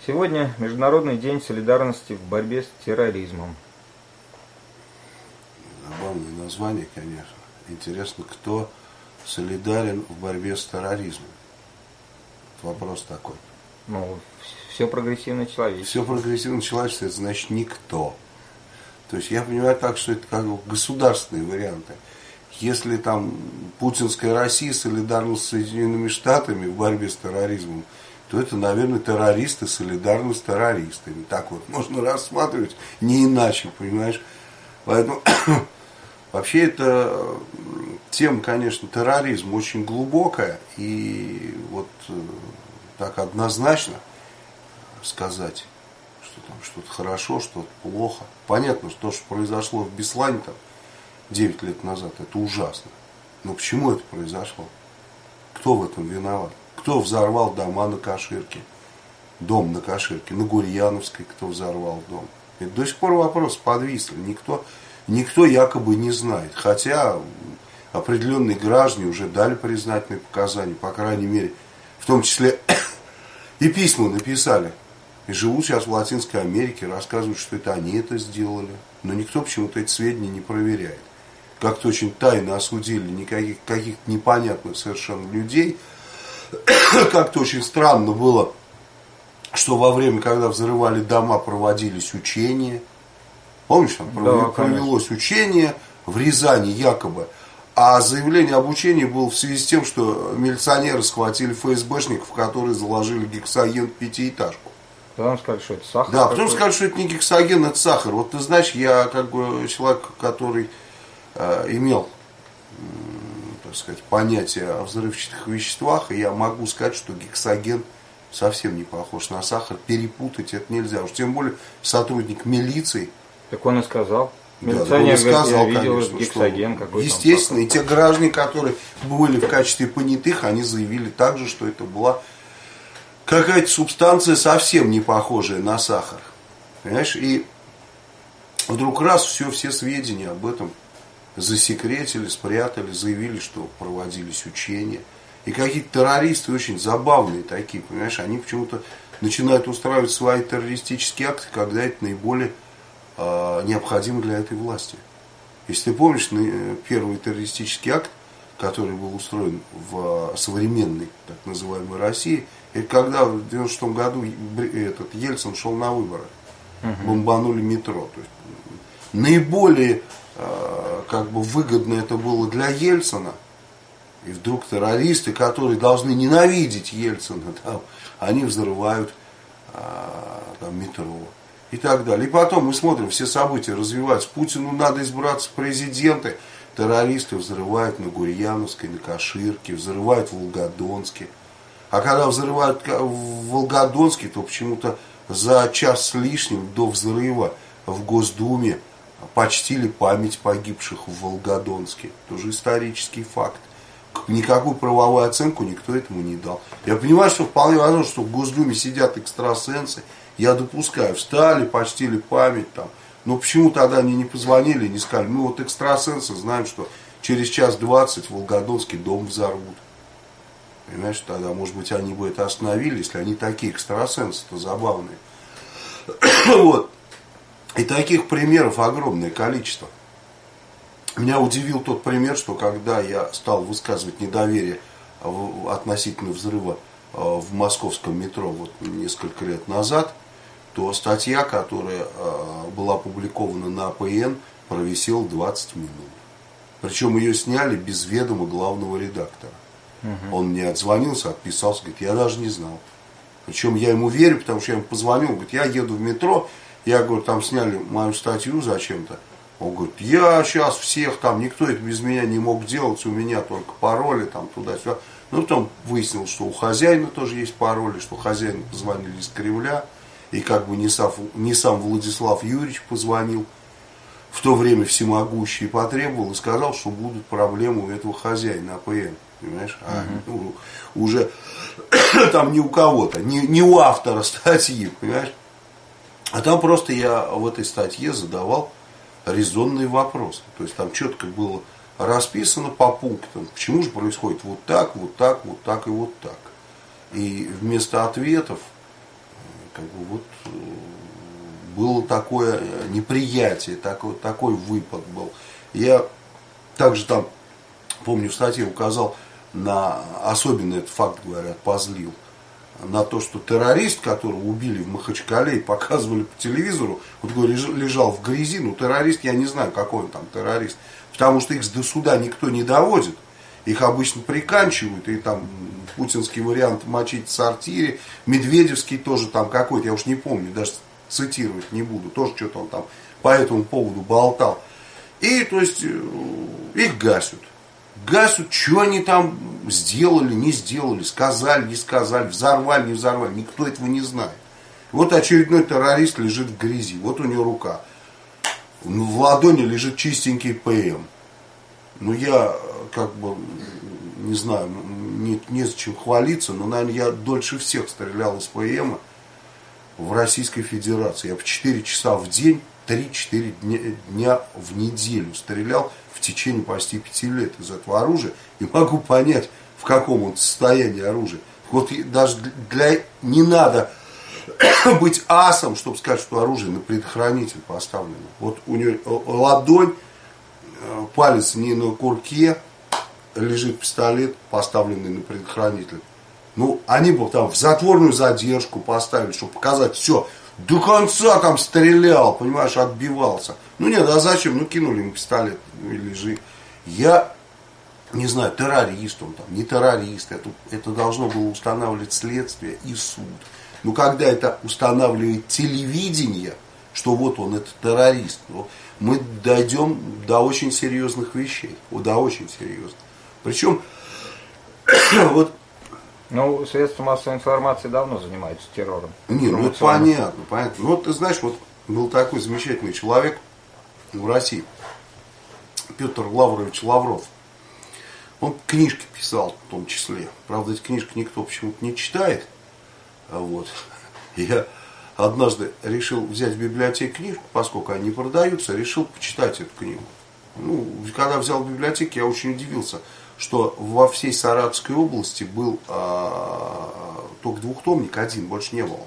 Сегодня Международный день солидарности в борьбе с терроризмом. Забавное название, конечно. Интересно, кто солидарен в борьбе с терроризмом? Вопрос такой. Ну, все прогрессивное человечество. Все прогрессивное человечество, это значит никто. То есть я понимаю так, что это как бы государственные варианты. Если там путинская Россия солидарна с Соединенными Штатами в борьбе с терроризмом, то это, наверное, террористы солидарны с террористами. Так вот можно рассматривать, не иначе, понимаешь. Поэтому вообще это тема, конечно, терроризм очень глубокая. И вот так однозначно сказать, что там что-то хорошо, что-то плохо. Понятно, что то, что произошло в Беслане там 9 лет назад, это ужасно. Но почему это произошло? Кто в этом виноват? Кто взорвал дома на Каширке? Дом на Каширке, на Гурьяновской кто взорвал дом? Это до сих пор вопрос подвисли. Никто якобы не знает. Хотя определенные граждане уже дали признательные показания, по крайней мере, в том числе и письма написали. И живут сейчас в Латинской Америке, рассказывают, что это они это сделали. Но никто почему-то эти сведения не проверяет. Как-то очень тайно осудили каких-то непонятных совершенно людей. Как-то очень странно было, что во время, когда взрывали дома, проводились учения. Помнишь, там провелось учение в Рязани якобы. А заявление об учении было в связи с тем, что милиционеры схватили ФСБшников, которые заложили гексоген в пятиэтажку. Потом сказали, что это сахар. Да, потом сказали, что это не гексоген, это сахар. Вот ты знаешь, я как бы человек, который имел, так сказать, понятие о взрывчатых веществах, и я могу сказать, что гексоген совсем не похож на сахар. Перепутать это нельзя. Уж тем более сотрудник милиции. Так он и сказал. Милиционер говорит, я видел конечно, гексоген какой-то. Естественно, и те граждане, которые были в качестве понятых, они заявили также, что это была какая-то субстанция совсем не похожая на сахар. Понимаешь? И вдруг раз все сведения об этом засекретили, спрятали, заявили, что проводились учения. И какие-то террористы очень забавные такие, понимаешь, они почему-то начинают устраивать свои террористические акты, когда это наиболее необходимо для этой власти. Если ты помнишь, первый террористический акт, который был устроен в современной, так называемой России, это когда в 1996 году Ельцин шел на выборы. Бомбанули метро. То есть, наиболее как бы выгодно это было для Ельцина. И вдруг террористы, которые должны ненавидеть Ельцина, там, они взрывают там, метро и так далее. И потом мы смотрим, все события развиваются. Путину надо избраться в президенты. Террористы взрывают на Гурьяновской, на Каширке, взрывают в Волгодонске. А когда взрывают в Волгодонске, то почему-то за час с лишним до взрыва в Госдуме почтили память погибших в Волгодонске. Тоже исторический факт. Никакую правовую оценку никто этому не дал. Я понимаю, что вполне возможно, что в Госдуме сидят экстрасенсы. Я допускаю, встали, почтили память там. Но почему тогда они не позвонили, не сказали, мы вот экстрасенсы знаем, что через час 20 в Волгодонске дом взорвут. Понимаешь, тогда, может быть, они бы это остановили, если они такие экстрасенсы-то забавные. Вот. И таких примеров огромное количество. Меня удивил тот пример, что когда я стал высказывать недоверие относительно взрыва в московском метро вот несколько лет назад, то статья, которая была опубликована на АПН, провисела 20 минут. Причем ее сняли без ведома главного редактора. Он мне отзвонился, отписался, говорит, я даже не знал. Причем я ему верю, потому что я ему позвонил, говорит, я еду в метро, я говорю, там сняли мою статью зачем-то. Он говорит, я сейчас всех там, никто это без меня не мог делать, у меня только пароли там туда-сюда. Ну, потом выяснилось, что у хозяина тоже есть пароли, что хозяину позвонили из Кремля. И как бы не сам Владислав Юрьевич позвонил, в то время всемогущий, потребовал и сказал, что будут проблемы у этого хозяина АПН. Понимаешь? Уже там не у кого-то, не у автора статьи, понимаешь? А там просто я в этой статье задавал резонные вопросы. То есть там четко было расписано по пунктам, почему же происходит вот так, вот так, вот так и вот так. И вместо ответов как бы вот было такое неприятие, такой выпад был. Я также там, помню, в статье указал на, особенно этот факт, говорят, позлил, на то, что террорист, которого убили в Махачкале и показывали по телевизору, вот говорю, лежал в грязи, ну террорист, я не знаю, какой он там террорист, потому что их до суда никто не доводит, их обычно приканчивают, и там путинский вариант мочить в сортире, медведевский тоже там какой-то, я уж не помню, даже цитировать не буду, тоже что-то он там по этому поводу болтал. И, то есть, их гасят. Гасят, что они там сделали, не сделали, сказали, не сказали, взорвали, не взорвали. Никто этого не знает. Вот очередной террорист лежит в грязи. Вот у него рука. В ладони лежит чистенький ПМ. Ну, я, как бы, не знаю, незачем хвалиться, но, наверное, я дольше всех стрелял из ПМа в Российской Федерации. Я по 4 часа в день, 3-4 дня в неделю стрелял в течение почти 5 лет из этого оружия. И могу понять, в каком он состоянии оружия. Вот даже не надо быть асом, чтобы сказать, что оружие на предохранитель поставлено. Вот у него ладонь, палец не на курке, лежит пистолет, поставленный на предохранитель. Ну, они бы там в затворную задержку поставили, чтобы показать, все, до конца там стрелял, понимаешь, отбивался. Ну нет, а зачем? Ну кинули ему пистолет, ну и лежи. Я не знаю, террорист он там, не террорист, это должно было устанавливать следствие и суд. Но когда это устанавливает телевидение, что вот он, это террорист, ну, мы дойдем до очень серьезных вещей, до очень серьезных. Причем, вот, ну, средства массовой информации давно занимаются террором. Не, ну это понятно, понятно. Ну, вот ты знаешь, вот был такой замечательный человек в России, Петр Лаврович Лавров. Он книжки писал в том числе. Правда, эти книжки никто почему-то не читает. Вот. Я однажды решил взять в библиотеке книжку, поскольку они не продаются, решил почитать эту книгу. Ну, когда взял в библиотеке, я очень удивился, что во всей Саратовской области был только двухтомник один, больше не было.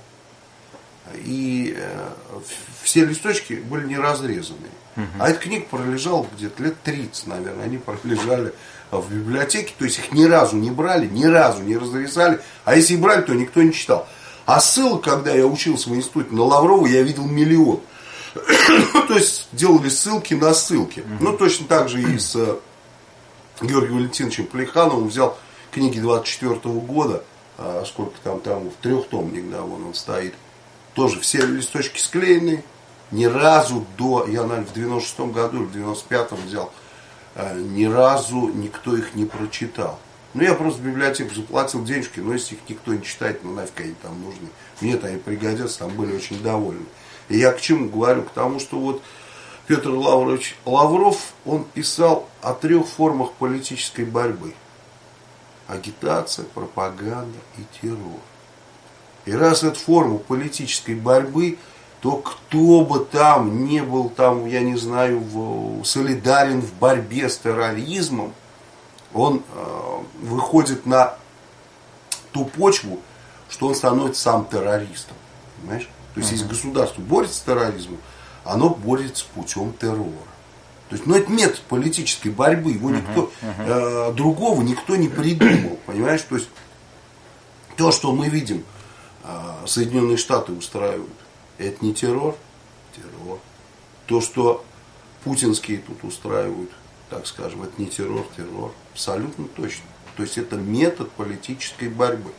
И все листочки были не разрезанные. А эта книга пролежала где-то лет 30, наверное. Они пролежали в библиотеке, то есть их ни разу не брали, ни разу не разрезали. А если и брали, то никто не читал. А ссылок, когда я учился в институте на Лаврова, я видел миллион. То есть делали ссылки на ссылки. Ну, точно так же и с Георгием Валентиновичем Плехановым взял книги 24-го года, сколько там в трехтомник, да, вон он стоит. Тоже все листочки склеены, ни разу я, наверное, в 96-м году или в 95-м взял, ни разу никто их не прочитал. Ну, я просто в библиотеку заплатил денежки, но если их никто не читает, ну, нафиг они там нужны. Мне-то они пригодятся, там были очень довольны. И я к чему говорю? К тому, что вот Петр Лаврович Лавров, он писал о 3 формах политической борьбы. Агитация, пропаганда и террор. И раз это форма политической борьбы, то кто бы там не был, там, я не знаю, солидарен в борьбе с терроризмом, он выходит на ту почву, что он становится сам террористом. Понимаешь? То есть, если государство борется с терроризмом, оно борется путем террора. То есть, ну, это метод политической борьбы, его никто, другого никто не придумал. Понимаешь? То есть, то, что мы видим, Соединенные Штаты устраивают, это не террор, террор. То, что путинские тут устраивают, так скажем, это не террор, террор. Абсолютно точно. То есть, это метод политической борьбы.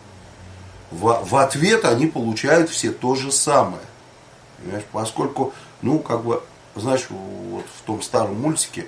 В ответ они получают все то же самое. Понимаешь? Поскольку, ну, как бы, знаешь, вот в том старом мультике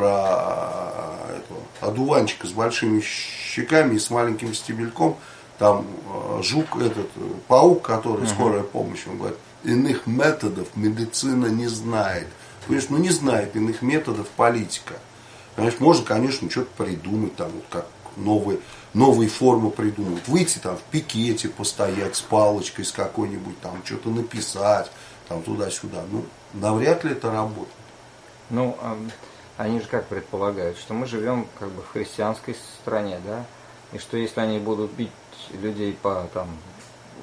про этого одуванчика с большими щеками и с маленьким стебельком, там жук, паук, который скорая помощь, он говорит, иных методов медицина не знает. Понимаешь, ну не знает иных методов политика. Понимаешь, можно, конечно, что-то придумать, там, вот как новые формы придумать. Выйти там в пикете, постоять с палочкой, с какой-нибудь, там, что-то написать, там, туда-сюда. Ну, навряд ли это работает. Ну, они же как предполагают, что мы живем как бы в христианской стране, да? И что если они будут бить людей по там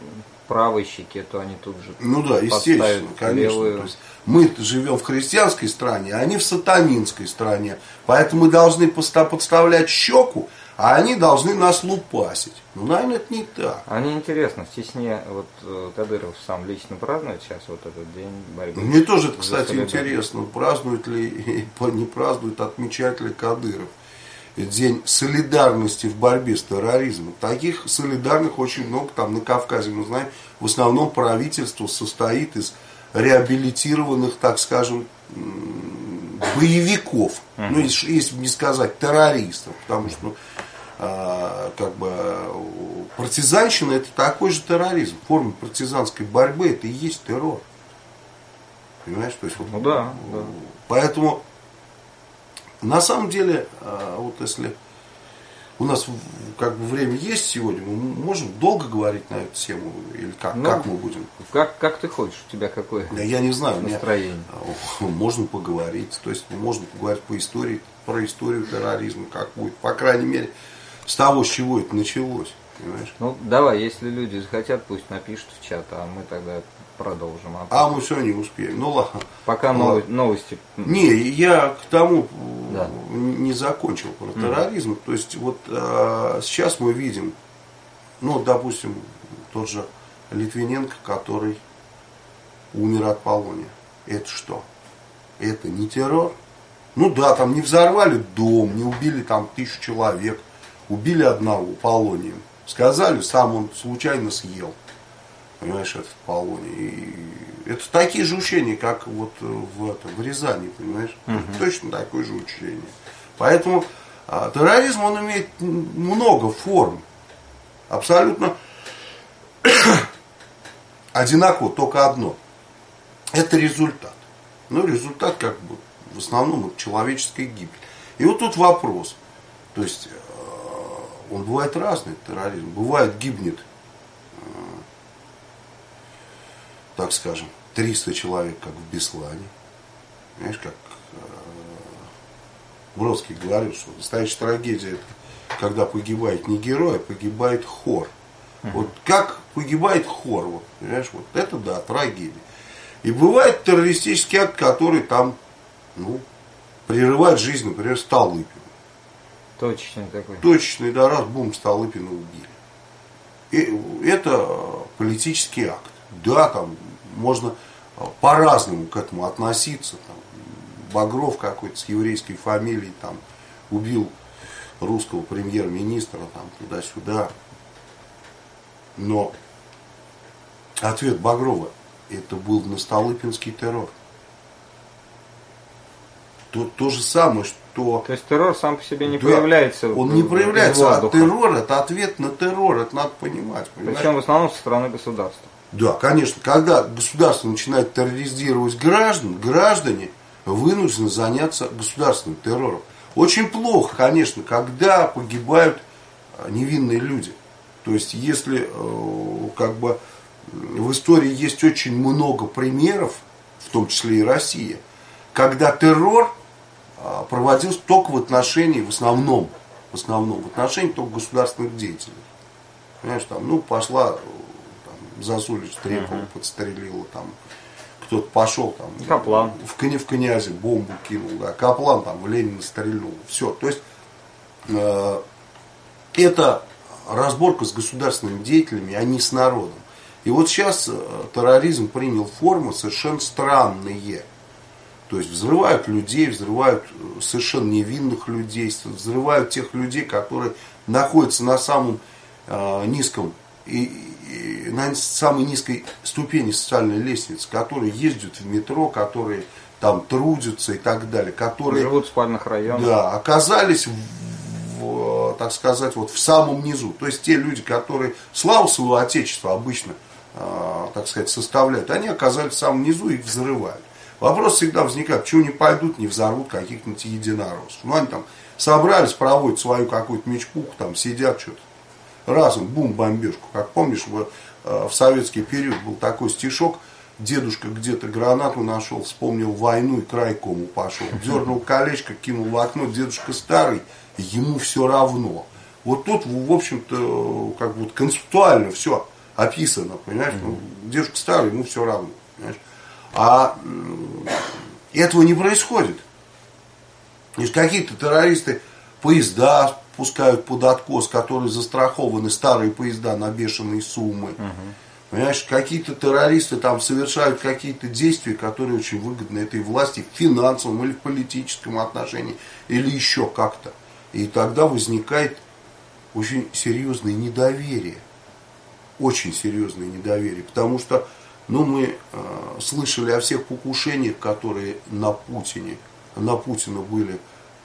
правой щеке, то они тут же Ну да, естественно, конечно. То есть мы живем в христианской стране, а они в сатанинской стране. Поэтому мы должны подставлять щеку, а они должны нас лупасить. Ну, наверное, это не так. А мне интересно, в Чечне вот Кадыров сам лично празднует сейчас вот этот день борьбы? Мне тоже это, кстати, интересно, празднует ли, не празднует, отмечает ли Кадыров день солидарности в борьбе с терроризмом. Таких солидарных очень много там на Кавказе, мы знаем. В основном правительство состоит из реабилитированных, так скажем, боевиков. Ну, если не сказать террористов. Потому что как бы партизанщина это такой же терроризм. Форма партизанской борьбы это и есть террор. Понимаешь? То есть, вот, ну да. Поэтому на самом деле, вот если у нас как бы время есть сегодня, мы можем долго говорить на эту тему, или как, ну, как мы будем? Как ты хочешь, у тебя какое я не знаю, настроение? Можно поговорить, то есть можно поговорить по истории, про историю терроризма, как будет, по крайней мере, с того, с чего это началось. Понимаешь? Ну давай, если люди захотят, пусть напишут в чат, а мы тогда продолжим. А мы все не успеем. Ну ладно. Пока новости. Не, я к тому да. не закончил про терроризм. То есть вот сейчас мы видим, ну, допустим, тот же Литвиненко, который умер от полония. Это что? Это не террор? Ну да, там не взорвали дом, не убили там 1000 человек, убили одного полонием. Сказали, сам он случайно съел. Понимаешь, этот полоний. И это такие же учения, как вот в Рязани, понимаешь? Точно такое же учение. Поэтому терроризм, он имеет много форм. Абсолютно одинаково, только одно. Это результат. Ну, результат как бы в основном это человеческая гибель. И вот тут вопрос. То есть он бывает разный, терроризм. Бывает гибнет, так скажем, 300 человек, как в Беслане. Знаешь, как Бродский говорил, что настоящая трагедия это когда погибает не герой, а погибает хор. Вот как погибает хор, вот, понимаешь, вот это да, трагедия. И бывает террористический акт, который там, ну, прерывает жизнь, например, Столыпина. Точечный такой. Точечный, да, раз, бум, Столыпина убили. И это политический акт. Да, там можно по-разному к этому относиться. Там, Багров какой-то с еврейской фамилией там убил русского премьер-министра там туда-сюда. Но ответ Багрова это был на Столыпинский террор. То же самое, что... То есть террор сам по себе не проявляется. Он не проявляется, а террор это ответ на террор, это надо понимать. Причем в основном со стороны государства. Да, конечно. Когда государство начинает терроризировать граждан, граждане вынуждены заняться государственным террором. Очень плохо, конечно, когда погибают невинные люди. То есть, если как бы в истории есть очень много примеров, в том числе и Россия, когда террор проводился только в отношении, в основном в отношении только государственных деятелей. Понимаешь, там, ну, пошла, там, Засулич Трепова подстрелила, там, кто-то пошел, там, Каплан. в князе бомбу кинул, да, Каплан там в Ленина стрельнул. Все, то есть, это разборка с государственными деятелями, а не с народом. И вот сейчас терроризм принял формы совершенно странные. То есть взрывают людей, взрывают совершенно невинных людей, взрывают тех людей, которые находятся на самом низком и на самой низкой ступени социальной лестницы, которые ездят в метро, которые там трудятся и так далее, которые живут в спальных районах. Да, оказались так сказать, вот в самом низу. То есть те люди, которые славу своего отечества обычно, так сказать, составляют, они оказались в самом низу и их взрывают. Вопрос всегда возникает, почему не пойдут, не взорвут каких-нибудь единороссов. Ну, они там собрались, проводят свою какую-то мечпуху, там сидят что-то. Разом, бум, бомбежку. Как помнишь, в советский период был такой стишок, дедушка где-то гранату нашел, вспомнил войну и к райкому пошел. Дернул колечко, кинул в окно, дедушка старый, ему все равно. Вот тут, в общем-то, как бы концептуально все описано, понимаешь? Ну, дедушка старый, ему все равно, понимаешь? А этого не происходит. Какие-то террористы поезда пускают под откос, которые застрахованы, старые поезда на бешеные суммы. Понимаешь, какие-то террористы там совершают какие-то действия, которые очень выгодны этой власти в финансовом или в политическом отношении, или еще как-то. И тогда возникает очень серьезное недоверие. Очень серьезное недоверие. Потому что мы слышали о всех покушениях, которые на Путина были,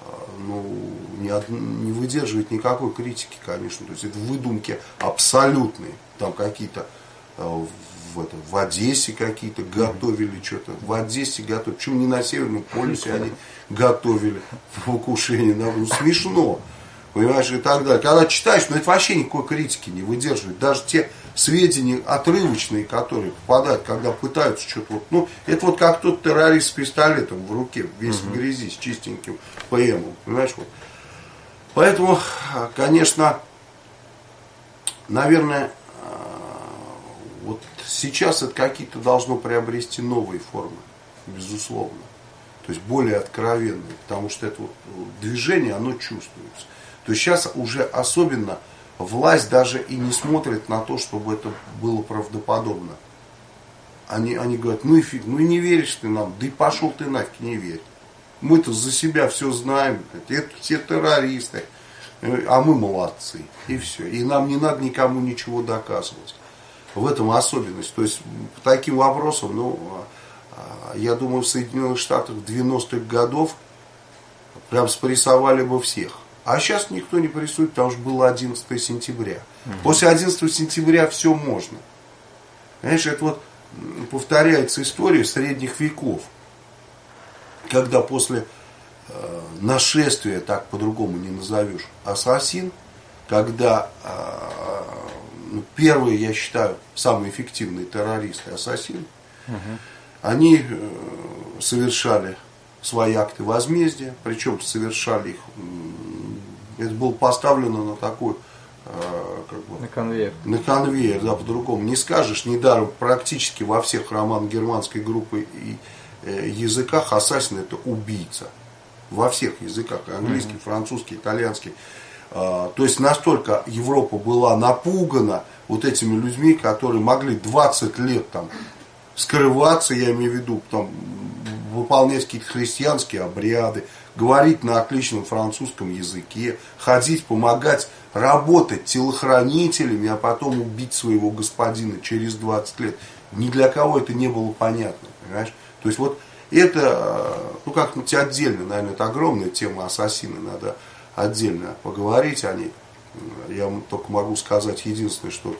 не выдерживает никакой критики, конечно. То есть это выдумки абсолютные. Там какие-то в Одессе какие-то готовили что-то. В Одессе готовили. Почему не на Северном полюсе они готовили покушение? Смешно. Понимаешь, и так далее. Когда читаешь, это вообще никакой критики не выдерживает. Даже те сведения отрывочные, которые попадают, когда пытаются что-то... это вот как тот террорист с пистолетом в руке, весь в грязи, с чистеньким ПМом. Понимаешь, вот. Поэтому, конечно, наверное, вот сейчас это какие-то должно приобрести новые формы, безусловно. То есть более откровенные, потому что это вот движение, оно чувствуется. То есть сейчас уже особенно власть даже и не смотрит на то, чтобы это было правдоподобно. Они говорят, и фиг, и не веришь ты нам, да и пошел ты нафиг, не верь. Мы-то за себя все знаем, это все террористы, а мы молодцы, и все. И нам не надо никому ничего доказывать. В этом особенность. То есть по таким вопросам, я думаю, в Соединенных Штатах 90-х годов прям спрессовали бы всех. А сейчас никто не прессует, потому что было 11 сентября. После 11 сентября все можно. Понимаешь, это вот повторяется история средних веков. Когда после нашествия, так по-другому не назовешь, ассасин, когда первые, я считаю, самые эффективные террористы, ассасины, они совершали свои акты возмездия, причем совершали их, это было поставлено на такой, на конвейер, да, по-другому не скажешь, недаром практически во всех романах германской группы и языках ассасин это убийца, во всех языках, английский, французский, итальянский. То есть настолько Европа была напугана вот этими людьми, которые могли 20 лет там скрываться, я имею в виду, там, выполнять какие-то христианские обряды, говорить на отличном французском языке, ходить, помогать, работать телохранителями, а потом убить своего господина через 20 лет. Ни для кого это не было понятно, понимаешь? То есть вот это, как-нибудь отдельно, наверное, это огромная тема ассасины, надо отдельно поговорить о ней. Я вам только могу сказать единственное, что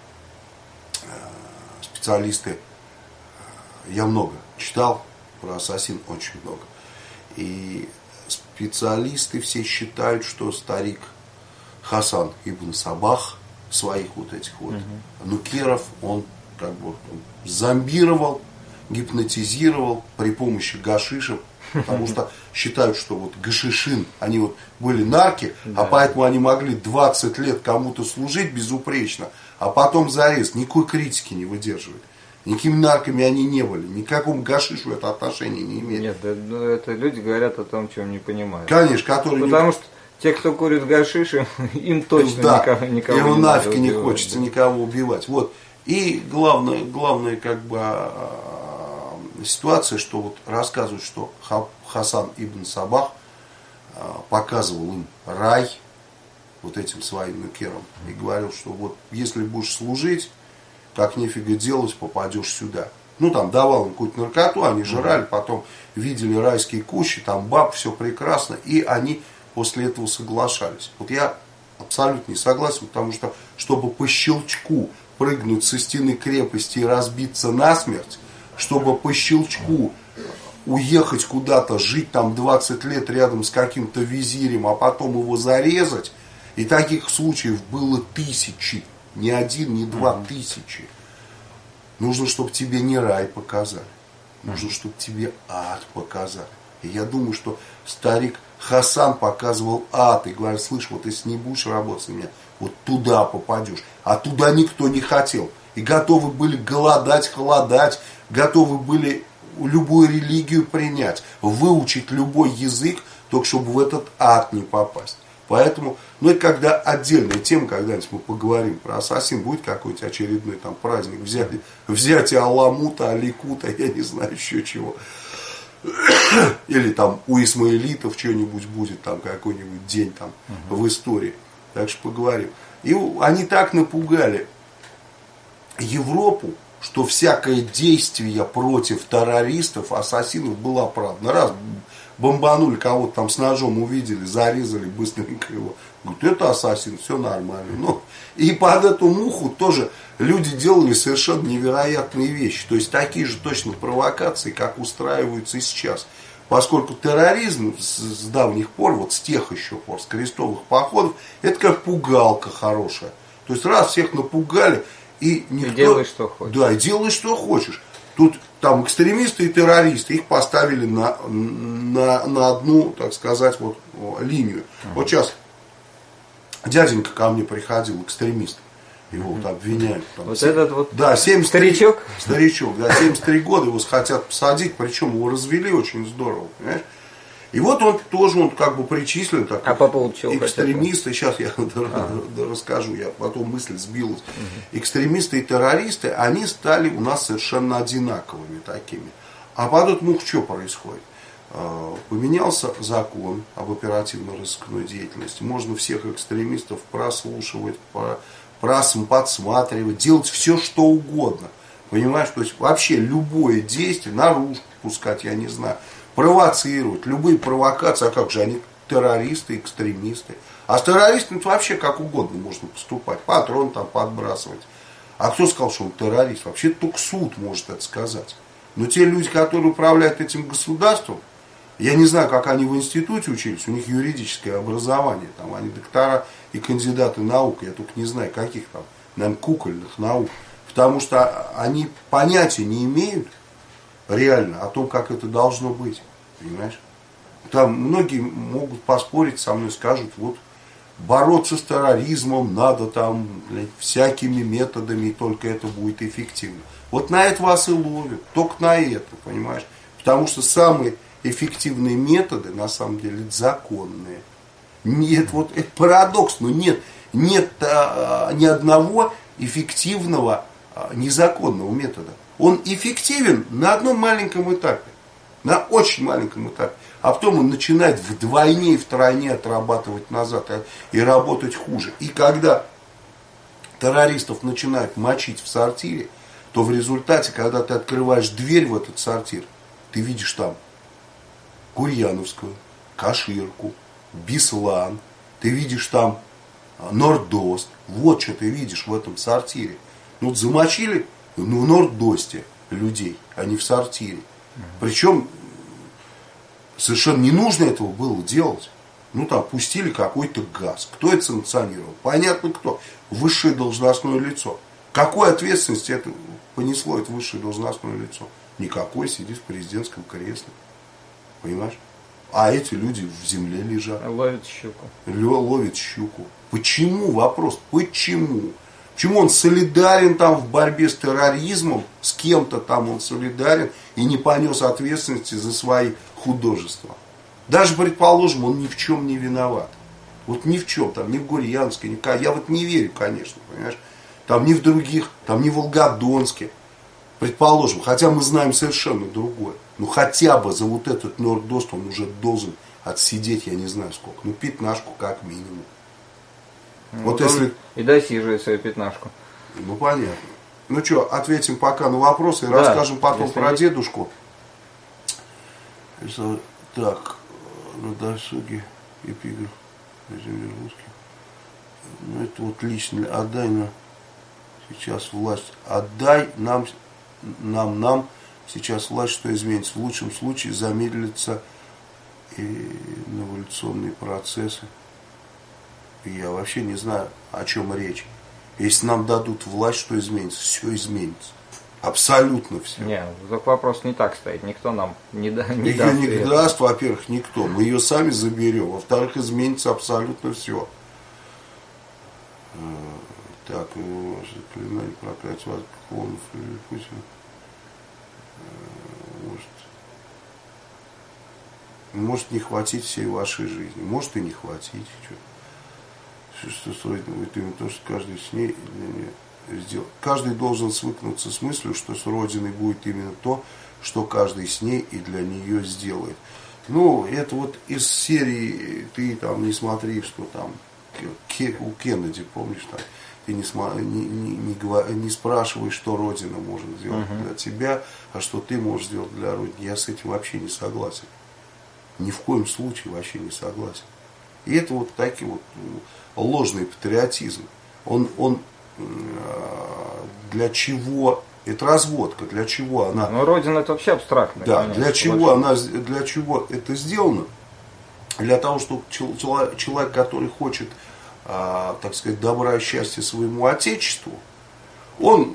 специалисты, я много читал про ассасин, очень много. И специалисты все считают, что старик Хасан ибн Сабах своих вот этих вот нукеров, он как бы зомбировал, гипнотизировал при помощи гашиша, потому что считают, что вот гашишин, они вот были нарки, а поэтому они могли 20 лет кому-то служить безупречно, а потом зарез, никакой критики не выдерживает. Никакими нарками они не были, никакому гашишу это отношение не имеет. Нет, это люди говорят о том, чем не понимают. Конечно, которые... Потому что те, кто курит гашиш, им точно никого ему не нафиг не убивать, хочется никого убивать. Вот. И главная как бы ситуация, что вот рассказывают, что Хасан ибн Сабах показывал им рай вот этим своим нукерам и говорил, что вот если будешь служить, как нефига делать, попадешь сюда. Там давал им какую-то наркоту, они жрали, потом видели райские кущи, там баб, все прекрасно, и они после этого соглашались. Вот я абсолютно не согласен, потому что, чтобы по щелчку прыгнуть со стены крепости и разбиться насмерть, чтобы по щелчку уехать куда-то, жить там 20 лет рядом с каким-то визирем, а потом его зарезать, и таких случаев было тысячи, не один, не два, тысячи. Нужно, чтобы тебе не рай показали, нужно, чтобы тебе ад показали. И я думаю, что старик Хасан показывал ад и говорит: слышь, вот если не будешь работать на меня, вот туда попадешь. А туда никто не хотел. И готовы были голодать, холодать, готовы были любую религию принять, выучить любой язык, только чтобы в этот ад не попасть. Поэтому, ну и когда отдельная тема, когда-нибудь мы поговорим про ассасин, будет какой-то очередной там праздник, взятие Аламута, Аликута, я не знаю еще чего. Или там у исмаилитов что-нибудь будет, там какой-нибудь день там в истории. Так что поговорим. И они так напугали Европу, что всякое действие против террористов, ассасинов было оправдано. Раз бомбанули кого-то там с ножом, увидели, зарезали быстренько его. Говорят, это ассасин, все нормально. Ну, и под эту муху тоже люди делали совершенно невероятные вещи. То есть такие же точно провокации, как устраиваются и сейчас. Поскольку терроризм с давних пор, вот с тех еще пор, с крестовых походов, это как пугалка хорошая. То есть раз всех напугали, и никто... И делай, что хочешь. Да, и делай, что хочешь. Тут там экстремисты и террористы, их поставили на одну, так сказать, вот, линию. Вот сейчас дяденька ко мне приходил, экстремист. Его вот обвиняют. Там, вот этот вот да, 73, старичок? Старичок, да, 73 года его хотят посадить, причем его развели очень здорово, понимаешь? И вот он тоже, он как бы причислен, так, а по поводу чего экстремисты, сейчас я расскажу, я потом мысль сбилась. Экстремисты и террористы, они стали у нас совершенно одинаковыми такими. А под эту муху что происходит? Поменялся закон об оперативно-розыскной деятельности. Можно всех экстремистов прослушивать, подсматривать, делать все, что угодно. Понимаешь? То есть вообще любое действие, наружу пускать, я не знаю, провоцировать, любые провокации, а как же они террористы, экстремисты. А с террористами вообще как угодно можно поступать, патрон там подбрасывать. А кто сказал, что он террорист? Вообще только суд может это сказать. Но те люди, которые управляют этим государством, я не знаю, как они в институте учились, у них юридическое образование, там они доктора и кандидаты наук, я только не знаю, каких там, наверное, кукольных наук, потому что они понятия не имеют реально о том, как это должно быть, понимаешь? Там многие могут поспорить со мной, скажут, вот бороться с терроризмом надо там всякими методами, и только это будет эффективно. Вот на это вас и ловят, только на это, понимаешь? Потому что самые эффективные методы, на самом деле, законные. Нет, вот это парадокс, но нет ни одного эффективного незаконного метода. Он эффективен на одном маленьком этапе, на очень маленьком этапе. А потом он начинает вдвойне и втройне отрабатывать назад и работать хуже. И когда террористов начинают мочить в сортире, то в результате, когда ты открываешь дверь в этот сортир, ты видишь там Гурьяновскую, Каширку, Беслан, ты видишь там Нордост. Вот что ты видишь в этом сортире. Ну, замочили в Нордосте людей, а не в сортире. Причем совершенно не нужно этого было делать. Ну, там пустили какой-то газ. Кто это санкционировал? Понятно кто. Высшее должностное лицо. Какой ответственности это понесло, это высшее должностное лицо? Никакой, сидит в президентском кресле. Понимаешь? А эти люди в земле лежат. Ловят щуку. Ловят щуку. Почему? Вопрос. Почему? Почему он солидарен там в борьбе с терроризмом, с кем-то там он солидарен и не понес ответственности за свои художества? Даже, предположим, он ни в чем не виноват. Вот ни в чем, там, ни в Гурьяновске, я вот не верю, конечно, понимаешь? Там ни в других, там ни в Волгодонске. Предположим, хотя мы знаем совершенно другое. Ну хотя бы за вот этот Нордост он уже должен отсидеть, я не знаю сколько. Ну пятнашку как минимум. Вот если... И досиживает свою пятнашку. Ну понятно. Ну что, ответим пока на вопросы и расскажем потом про дедушку. Так, на досуге эпиграф. Ну это вот лично, отдай нам сейчас власть. Отдай нам сейчас власть, что изменится. В лучшем случае замедлятся инновационные процессы. Я вообще не знаю, о чем речь. Если нам дадут власть, что изменится? Все изменится. Абсолютно все. Нет, только вопрос не так стоит. Никто нам не даст. Ее не даст, во-первых, никто. Мы ее сами заберем. Во-вторых, изменится абсолютно все. Так, заклинание проклятие вас, клонов или Путина. Может не хватить всей вашей жизни. Может и не хватить. Что стоит будет именно то, что каждый с ней сделал. Каждый должен свыкнуться с мыслью, что с Родиной будет именно то, что каждый с ней и для нее сделает. Ну, это вот из серии ты там не смотри, что там у Кеннеди, помнишь, там, ты не спрашивай, что Родина может сделать для тебя, а что ты можешь сделать для Родины. Я с этим вообще не согласен. Ни в коем случае вообще не согласен. И это вот такой вот ложный патриотизм. Он для чего? Это разводка. Для чего она? Но Родина это вообще абстрактно. Да, конечно, для чего это сделано? Для того, чтобы человек, который хочет, так сказать, добра и счастья своему Отечеству, он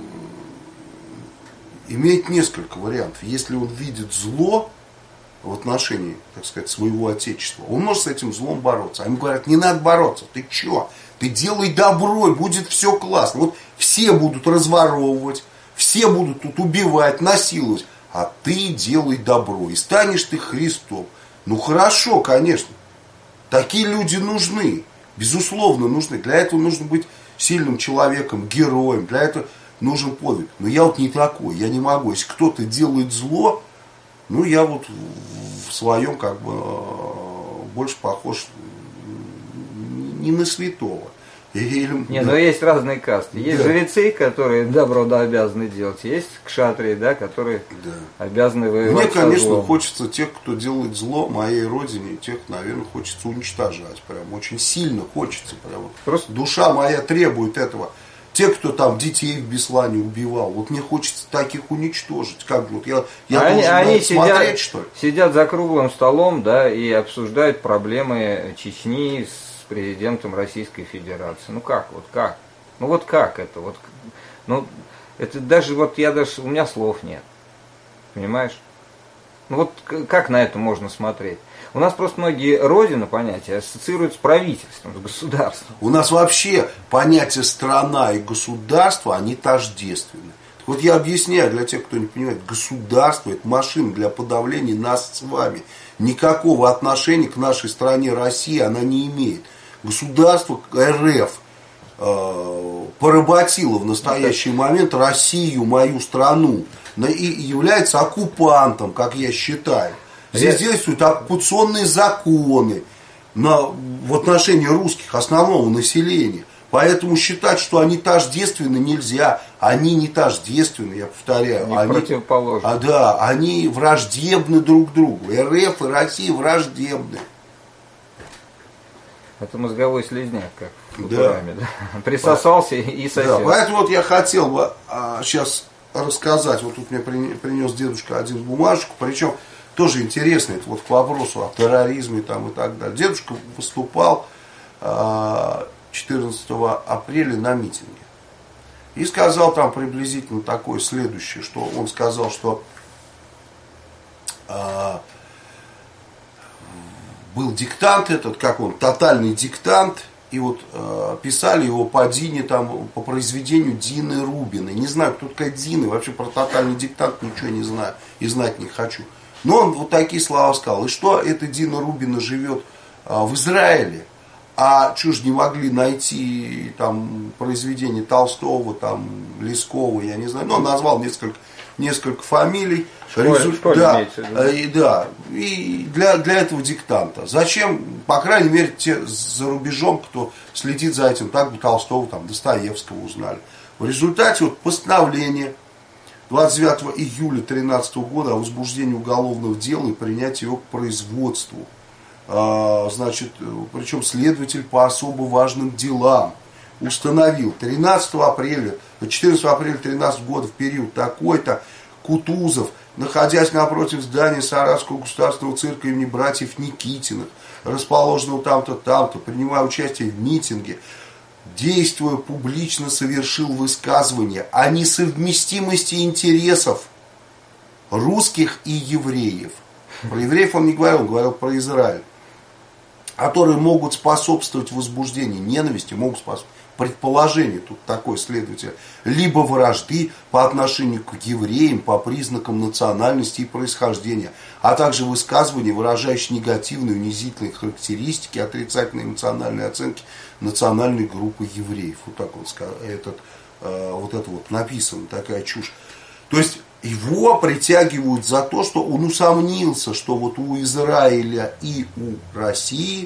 имеет несколько вариантов. Если он видит зло в отношении, так сказать, своего Отечества, он может с этим злом бороться. А ему говорят, не надо бороться, ты че? Ты делай добро, и будет все классно. Вот все будут разворовывать, все будут тут убивать, насиловать, а ты делай добро, и станешь ты Христом. Ну хорошо, конечно, такие люди нужны, безусловно нужны. Для этого нужно быть сильным человеком, героем, для этого нужен подвиг. Но я вот не такой, я не могу. Если кто-то делает зло, ну, я вот в своем как бы больше похож не на святого. Но есть разные касты. Есть жрецы, которые добро обязаны делать. Есть кшатрии, которые обязаны воевать. Мне, конечно, хочется тех, кто делает зло моей родине, тех, наверное, хочется уничтожать. Прям очень сильно хочется. Прям. Просто душа моя требует этого. Те, кто там детей в Беслане убивал, вот мне хочется таких уничтожить. Как вот я они смотреть, что ли? Сидят за круглым столом, и обсуждают проблемы Чечни с президентом Российской Федерации. Ну как? Ну вот как это? Ну это даже у меня слов нет. Понимаешь? Ну вот как на это можно смотреть? У нас просто многие родина понятия ассоциируют с правительством, с государством. У нас вообще понятия страна и государство, они тождественны. Так вот я объясняю для тех, кто не понимает, государство это машина для подавления нас с вами. Никакого отношения к нашей стране России она не имеет. Государство РФ поработило в настоящий момент Россию, мою страну, и является оккупантом, как я считаю. Здесь действуют оккупационные законы в отношении русских, основного населения. Поэтому считать, что они тождественны, нельзя. Они не тождественны, я повторяю. Они противоположны. Они враждебны друг другу. РФ и Россия враждебны. Это мозговой слизняк, как в Футураме. Да. Присосался и сосет. Да, поэтому вот я хотел бы сейчас рассказать. Вот тут мне принес дедушка один бумажку. Причем тоже интересно, это вот к вопросу о терроризме там и так далее. Дедушка выступал 14 апреля на митинге. И сказал там приблизительно такое следующее, что он сказал, что был диктант этот, тотальный диктант, и вот писали его по Дине, по произведению Дины Рубиной. Не знаю, кто такая Дина, вообще про тотальный диктант ничего не знаю и знать не хочу. Но он вот такие слова сказал. И что эта Дина Рубина живет в Израиле, а что ж не могли найти там произведения Толстого, там Лескова, я не знаю. Но он назвал несколько фамилий. И для этого диктанта. Зачем, по крайней мере, те за рубежом, кто следит за этим, так бы Толстого, там, Достоевского узнали. В результате вот постановление 29 июля 2013 года о возбуждении уголовного дела и принятии его к производству. Причем следователь по особо важным делам установил 14 апреля 2013 года в период такой-то Кутузов, находясь напротив здания Саратовского государственного цирка имени братьев Никитиных, расположенного там-то, там-то, принимая участие в митинге, действуя публично, совершил высказывание о несовместимости интересов русских и евреев. Про евреев он не говорил, он говорил про Израиль. Которые могут способствовать возбуждению ненависти, могут способствовать. предположение тут такое, следователь, либо вражды по отношению к евреям по признакам национальности и происхождения, а также высказывания, выражающие негативные, унизительные характеристики, отрицательные эмоциональные оценки национальной группы евреев. Вот так вот, вот это вот написано, такая чушь. То есть его притягивают за то, что он усомнился, что вот у Израиля и у России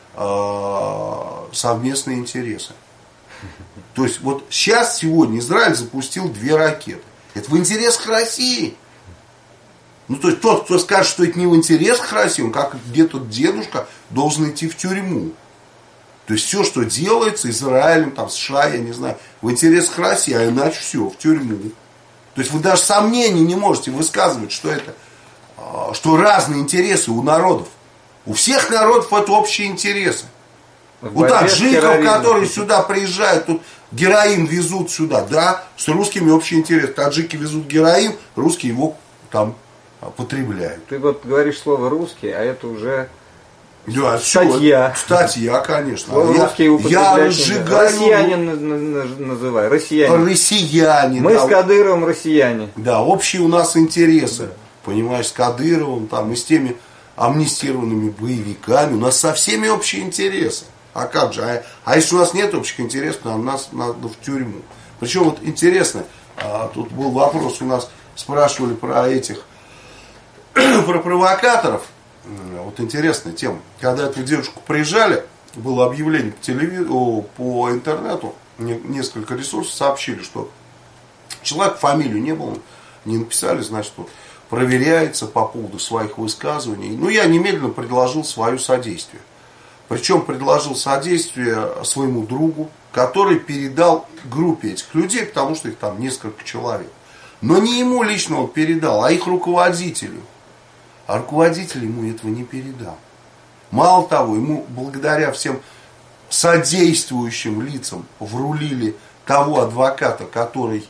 совместные интересы. То есть вот сейчас, сегодня Израиль запустил 2 ракеты. Это в интересах России. Ну, то есть тот, кто скажет, что это не в интересах России, он как где-то дедушка должен идти в тюрьму. То есть все, что делается Израилем, там, США, я не знаю, в интересах России, а иначе все, в тюрьму. То есть вы даже сомнений не можете высказывать, что это, что разные интересы у народов. У всех народов это общие интересы. У таджиков, которые сюда приезжают, тут героин везут сюда, да, с русскими общий интерес. Таджики везут героин, русские его там потребляют. Ты вот говоришь слово «русский», а это уже да, статья. Статья, конечно. Я разжигаю... Россиянин называй, россиянин. Россияне. Мы да. С Кадыровым россияне. Да, общие у нас интересы. Да. Понимаешь, с Кадыровым там, и с теми амнистированными боевиками. У нас со всеми общие интересы. А как же? А если у нас нет общих интересов, то нас надо в тюрьму. Причем вот интересно, тут был вопрос, у нас спрашивали про этих, про провокаторов. Вот интересная тема. Когда эту девушку приезжали, было объявление по телевизору, по интернету, несколько ресурсов сообщили, что человек фамилию не был, не написали, значит, вот, проверяется по поводу своих высказываний. Ну, я немедленно предложил свое содействие. Причем предложил содействие своему другу, который передал группе этих людей, потому что их там несколько человек. Но не ему лично он передал, а их руководителю. А руководитель ему этого не передал. Мало того, ему благодаря всем содействующим лицам врулили того адвоката, который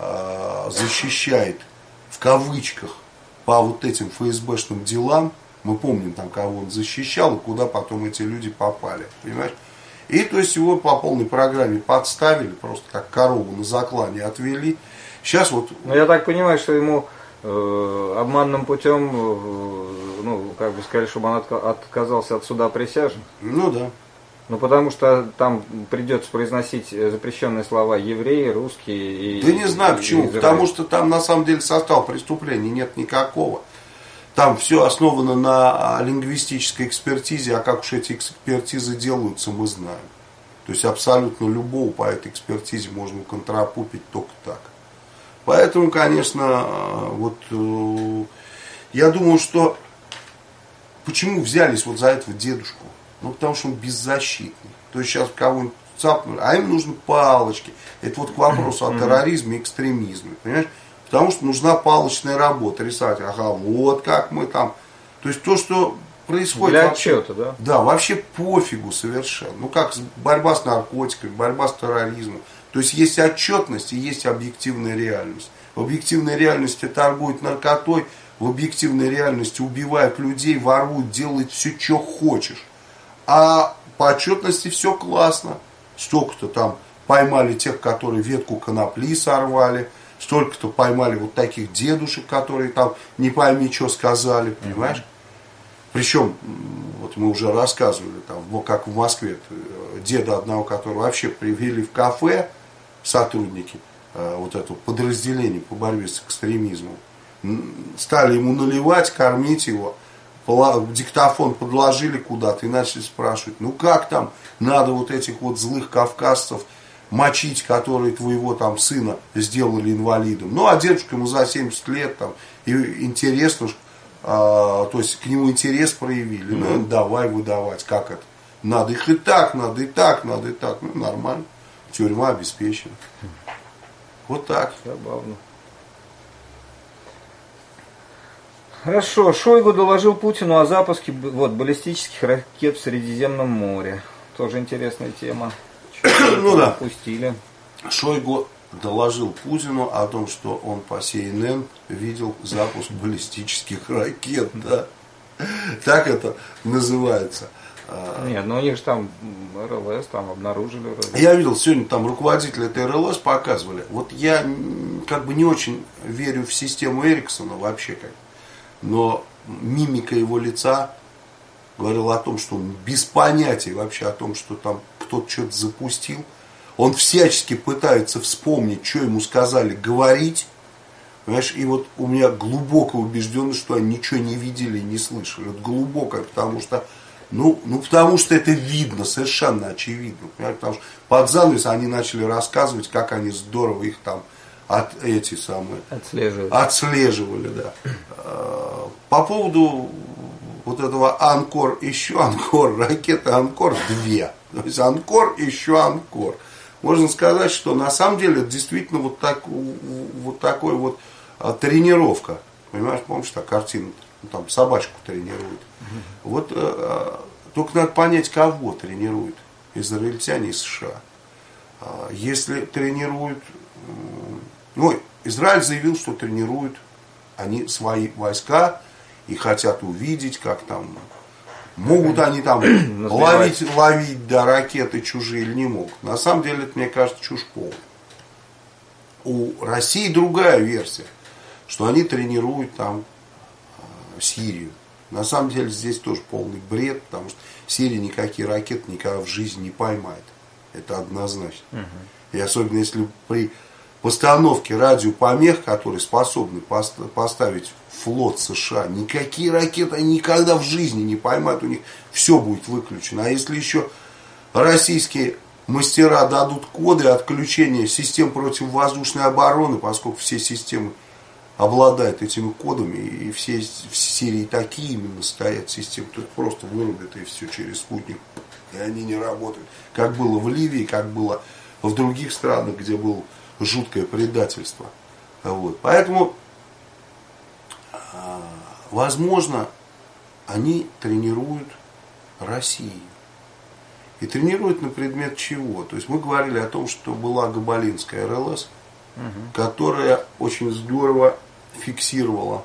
защищает в кавычках по вот этим ФСБшным делам. Мы помним там, кого он защищал и куда потом эти люди попали. Понимаешь? И то есть его по полной программе подставили, просто как корову на заклане отвели. Сейчас вот... Ну, я так понимаю, что ему обманным путем, ну, как бы сказали, чтобы он отказался от суда присяжных. Ну да. Ну, потому что там придется произносить запрещенные слова евреи, русские и... Да не знаю почему, потому что там на самом деле состава преступления нет никакого. Там все основано на лингвистической экспертизе, а как уж эти экспертизы делаются, мы знаем. То есть абсолютно любого по этой экспертизе можно контрапупить только так. Поэтому, конечно, вот я думаю, что почему взялись вот за этого дедушку? Ну, потому что он беззащитный. То есть сейчас кого-нибудь цапнули, а им нужны палочки. Это вот к вопросу о терроризме и экстремизме. Понимаешь? Потому что нужна палочная работа, рисовать. Ага, вот как мы там. То есть то, что происходит для вообще, отчета, да? Да, вообще пофигу совершенно. Ну как борьба с наркотиками, борьба с терроризмом. То есть есть отчетность и есть объективная реальность. В объективной реальности торгуют наркотой, в объективной реальности убивают людей, воруют, делают все, что хочешь. А по отчетности все классно. Столько-то там поймали тех, которые ветку конопли сорвали. Столько-то поймали вот таких дедушек, которые там не пойми, что сказали, понимаешь? Причем, вот мы уже рассказывали, там, как в Москве, деда одного, которого вообще привели в кафе, сотрудники вот этого подразделения по борьбе с экстремизмом, стали ему наливать, кормить его, диктофон подложили куда-то и начали спрашивать, ну как там надо вот этих вот злых кавказцев мочить, которые твоего там сына сделали инвалидом. Ну, а дедушка ему за 70 лет там, и интересно, то есть к нему интерес проявили. Ну, давай выдавать, как это? Надо их и так, надо и так, надо и так. Ну, нормально. Тюрьма обеспечена. Вот так. Забавно. Хорошо. Шойгу доложил Путину о запуске баллистических ракет в Средиземном море. Тоже интересная тема. Ну да. Пустили. Шойгу доложил Путину о том, что он по CNN видел запуск баллистических ракет. Да? Так это называется. Нет, но у них же там РЛС, там обнаружили РЛС. Я видел, сегодня там руководители этой РЛС показывали. Вот я как бы не очень верю в систему Эриксона вообще как. Но мимика его лица говорила о том, что он без понятия вообще о том, что там кто-то что-то запустил. Он всячески пытается вспомнить, что ему сказали говорить. Понимаешь, и вот у меня глубокая убежденность, что они ничего не видели и не слышали. Вот глубокая, потому что потому что это видно, совершенно очевидно. Понимаешь? Потому что под занавес они начали рассказывать, как они здорово их там отслеживали, да. По поводу вот этого Анкор, еще Анкор, ракеты Анкор 2. То есть Анкор, еще Анкор. Можно сказать, что на самом деле это действительно вот такой вот тренировка. Понимаешь, помнишь, та картина, там собачку тренируют. Вот только надо понять, кого тренируют. Израильтяне и США. Если тренируют... Израиль заявил, что тренируют они свои войска и хотят увидеть, как там... Могут они там ловить ракеты чужие или не могут. На самом деле, это, мне кажется, чушь полная. У России другая версия, что они тренируют там Сирию. На самом деле, здесь тоже полный бред, потому что Сирия никакие ракеты никогда в жизни не поймает. Это однозначно. И особенно, если при постановке радиопомех, которые способны поставить флот США, никакие ракеты они никогда в жизни не поймают, у них все будет выключено. А если еще российские мастера дадут коды отключения систем противовоздушной обороны, поскольку все системы обладают этими кодами, и все в Сирии такие именно стоят системы, то просто вырубят и все через спутник, и они не работают. Как было в Ливии, как было в других странах, где было жуткое предательство. Вот. Поэтому, возможно, они тренируют Россию. И тренируют на предмет чего? То есть мы говорили о том, что была Габалинская РЛС, которая очень здорово фиксировала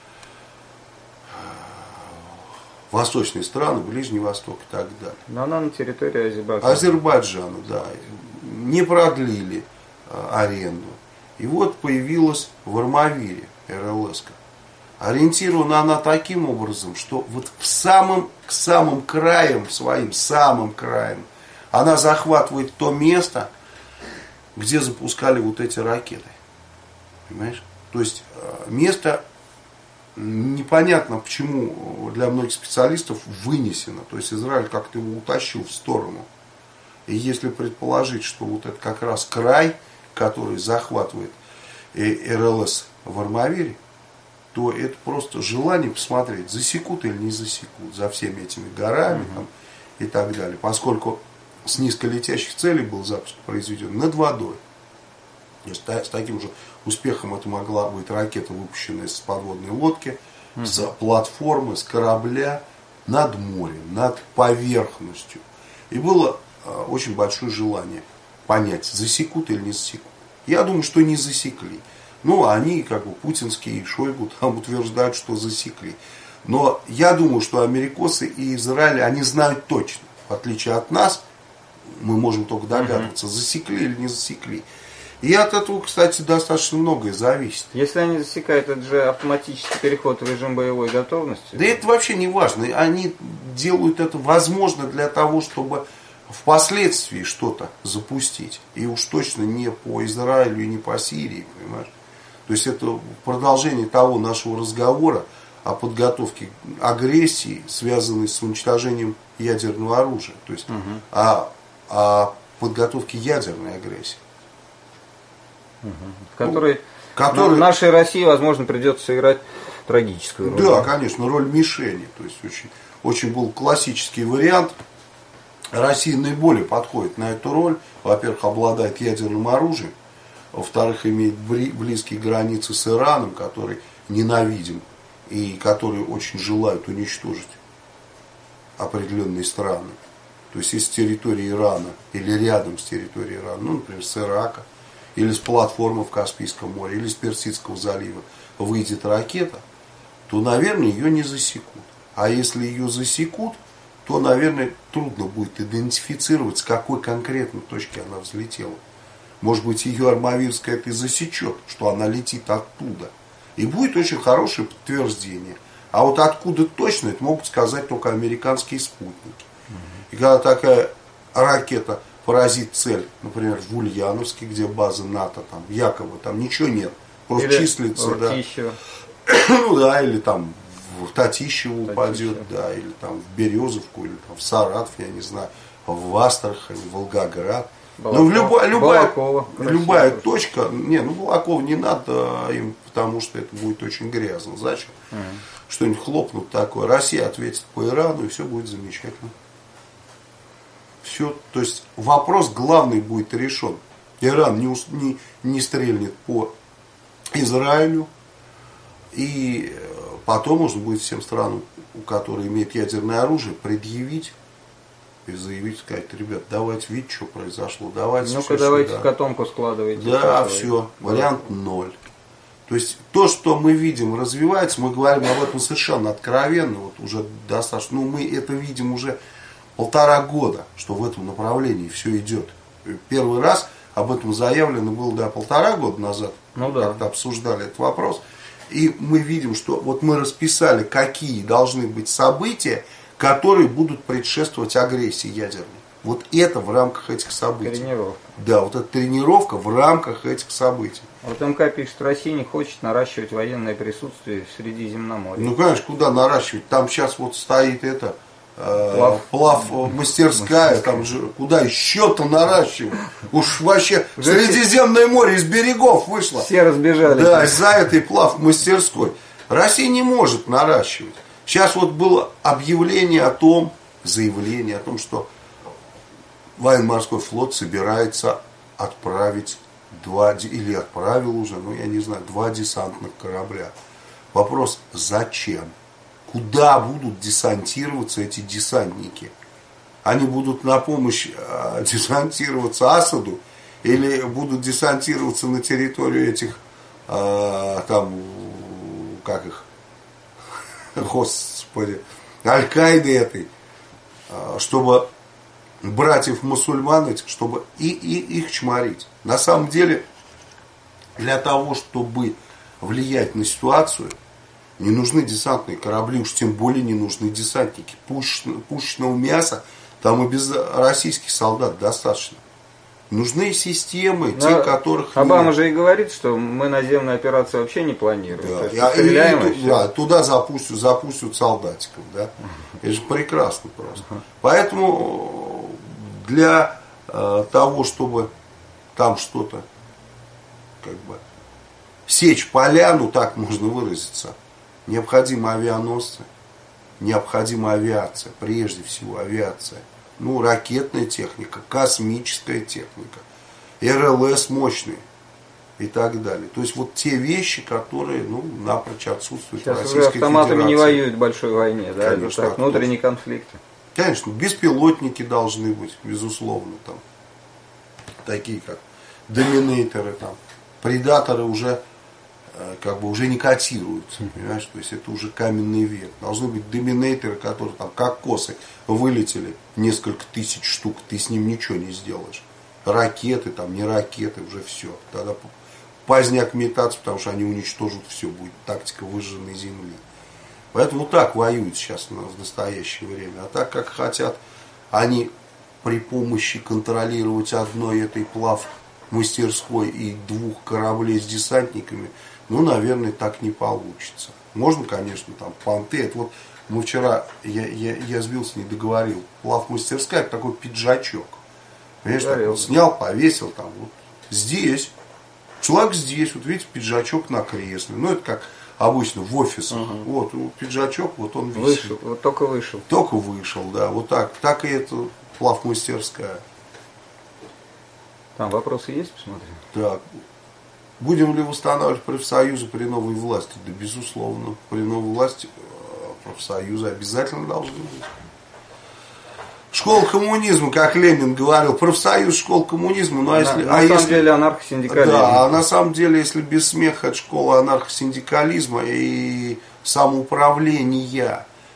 восточные страны, Ближний Восток и так далее. Но она на территории Азербайджана. Азербайджана, да. Не продлили аренду. И вот появилась в Армавире РЛС-ка. Ориентирована она таким образом, что вот к самым краям своим, самым краем, она захватывает то место, где запускали вот эти ракеты. Понимаешь? То есть место непонятно почему для многих специалистов вынесено. То есть Израиль как-то его утащил в сторону. И если предположить, что вот это как раз край, который захватывает РЛС в Армавире, то это просто желание посмотреть, засекут или не засекут за всеми этими горами там, и так далее. Поскольку с низколетящих целей был запуск произведен над водой. С таким же успехом это могла быть ракета, выпущенная с подводной лодки, с платформы, с корабля, над морем, над поверхностью. И было очень большое желание понять, засекут или не засекут. Я думаю, что не засекли. Ну, они, как бы, путинские и Шойгу там утверждают, что засекли. Но я думаю, что америкосы и Израиль, они знают точно. В отличие от нас, мы можем только догадываться, засекли или не засекли. И от этого, кстати, достаточно многое зависит. Если они засекают, это же автоматический переход в режим боевой готовности. Да это вообще не важно. Они делают это возможно для того, чтобы впоследствии что-то запустить. И уж точно не по Израилю и не по Сирии, понимаешь? То есть это продолжение того нашего разговора о подготовке агрессии, связанной с уничтожением ядерного оружия. То есть о подготовке ядерной агрессии. В которой нашей России, возможно, придется сыграть трагическую роль. Да, конечно, роль мишени. То есть очень был классический вариант. Россия наиболее подходит на эту роль. Во-первых, обладает ядерным оружием. Во-вторых, имеет близкие границы с Ираном, который ненавидим и который очень желают уничтожить определенные страны. То есть из территории Ирана или рядом с территорией Ирана, ну, например, с Ирака, или с платформы в Каспийском море, или с Персидского залива выйдет ракета, то, наверное, ее не засекут. А если ее засекут, то, наверное, трудно будет идентифицировать, с какой конкретной точки она взлетела. Может быть, ее Армавирская это и засечет, что она летит оттуда. И будет очень хорошее подтверждение. А вот откуда точно, это могут сказать только американские спутники. И когда такая ракета поразит цель, например, в Ульяновске, где база НАТО, там якобы там ничего нет, просто или числится, да. Ну да, или там в Татищево упадет, да, или там в Березовку, или там в Саратов, я не знаю, в Астрахань, в Волгоград. Ну, любая точка, Балакова не надо им, потому что это будет очень грязно. Зачем? Что-нибудь хлопнут такое. Россия ответит по Ирану, и все будет замечательно. Все, то есть вопрос главный будет решен. Иран не стрельнет по Израилю, и потом можно будет всем странам, у которых имеют ядерное оружие, предъявить и заявить, сказать: ребят, давайте, видите, что произошло, давайте. Ну-ка, давайте в котомку складывайте. Да, все, вариант 0. То есть то, что мы видим, развивается, мы говорим об этом совершенно откровенно, вот уже достаточно, мы это видим уже 1,5 года, что в этом направлении все идет. Первый раз об этом заявлено было, 1,5 года назад, как-то обсуждали этот вопрос. И мы видим, что вот мы расписали, какие должны быть события, которые будут предшествовать агрессии ядерной. Вот это в рамках этих событий. Тренировка. Да, вот эта тренировка в рамках этих событий. Вот МК пишет, Россия не хочет наращивать военное присутствие в Средиземноморье. Ну, конечно, куда наращивать? Там сейчас вот стоит плав мастерская, там же куда еще-то наращивать? Уж вообще Средиземное море из берегов вышло. Все разбежались. Да, из-за этой плав мастерской. Россия не может наращивать. Сейчас вот было заявление о том, что военно-морской флот собирается отправить или отправил уже, я не знаю, 2 десантных корабля. Вопрос: зачем? Куда будут десантироваться эти десантники? Они будут на помощь десантироваться Асаду или будут десантироваться на территорию этих, господи, Аль-Каиды этой, чтобы братьев-мусульман этих, чтобы их чморить. На самом деле, для того, чтобы влиять на ситуацию, не нужны десантные корабли, уж тем более не нужны десантники. Пушечного мяса там и без российских солдат достаточно. Нужны системы, те, которых... Обама же и говорит, что мы наземную операцию вообще не планируем. Да, туда запустят солдатиков. Да? Это же прекрасно просто. Поэтому для того, чтобы там что-то сечь поляну, так можно выразиться, необходимы авианосцы, необходима авиация, прежде всего авиация. Ракетная техника, космическая техника, РЛС мощные и так далее. То есть вот те вещи, которые напрочь отсутствуют в Российской Федерации. Сейчас автоматами не воюют в большой войне, да? Конечно, это так, внутренние конфликты. Конечно, беспилотники должны быть, безусловно, там такие как доминаторы, там предаторы уже уже не котируются, понимаешь, то есть это уже каменный век. Должны быть доминаторы, которые там как косы вылетели, несколько тысяч штук, ты с ним ничего не сделаешь. Ракеты, там не ракеты, уже все. Тогда поздняк метаться, потому что они уничтожат все, будет тактика выжженной земли. Поэтому так воюют сейчас в настоящее время. А так как хотят они при помощи контролировать одной этой плавмастерской и 2 кораблей с десантниками, наверное, так не получится. Можно, конечно, там понты. Это вот мы вчера, я сбился, не договорил. Плавмастерская — это такой пиджачок. Понимаешь, так вот снял, повесил там вот здесь. Человек здесь, вот видите, пиджачок на кресле. Это как обычно в офисах. Вот пиджачок, вот он висит. Вышел, вот только вышел. Только вышел, да. Вот так. Так и это плавмастерская. Там вопросы есть, посмотри. Так. Будем ли восстанавливать профсоюзы при новой власти? Да, безусловно. При новой власти профсоюзы обязательно должны быть. Школа коммунизма, как Ленин говорил, профсоюз, школа коммунизма. На самом деле анархосиндикализм. Да, а на самом деле, если без смеха, это школа анархосиндикализма и самоуправления.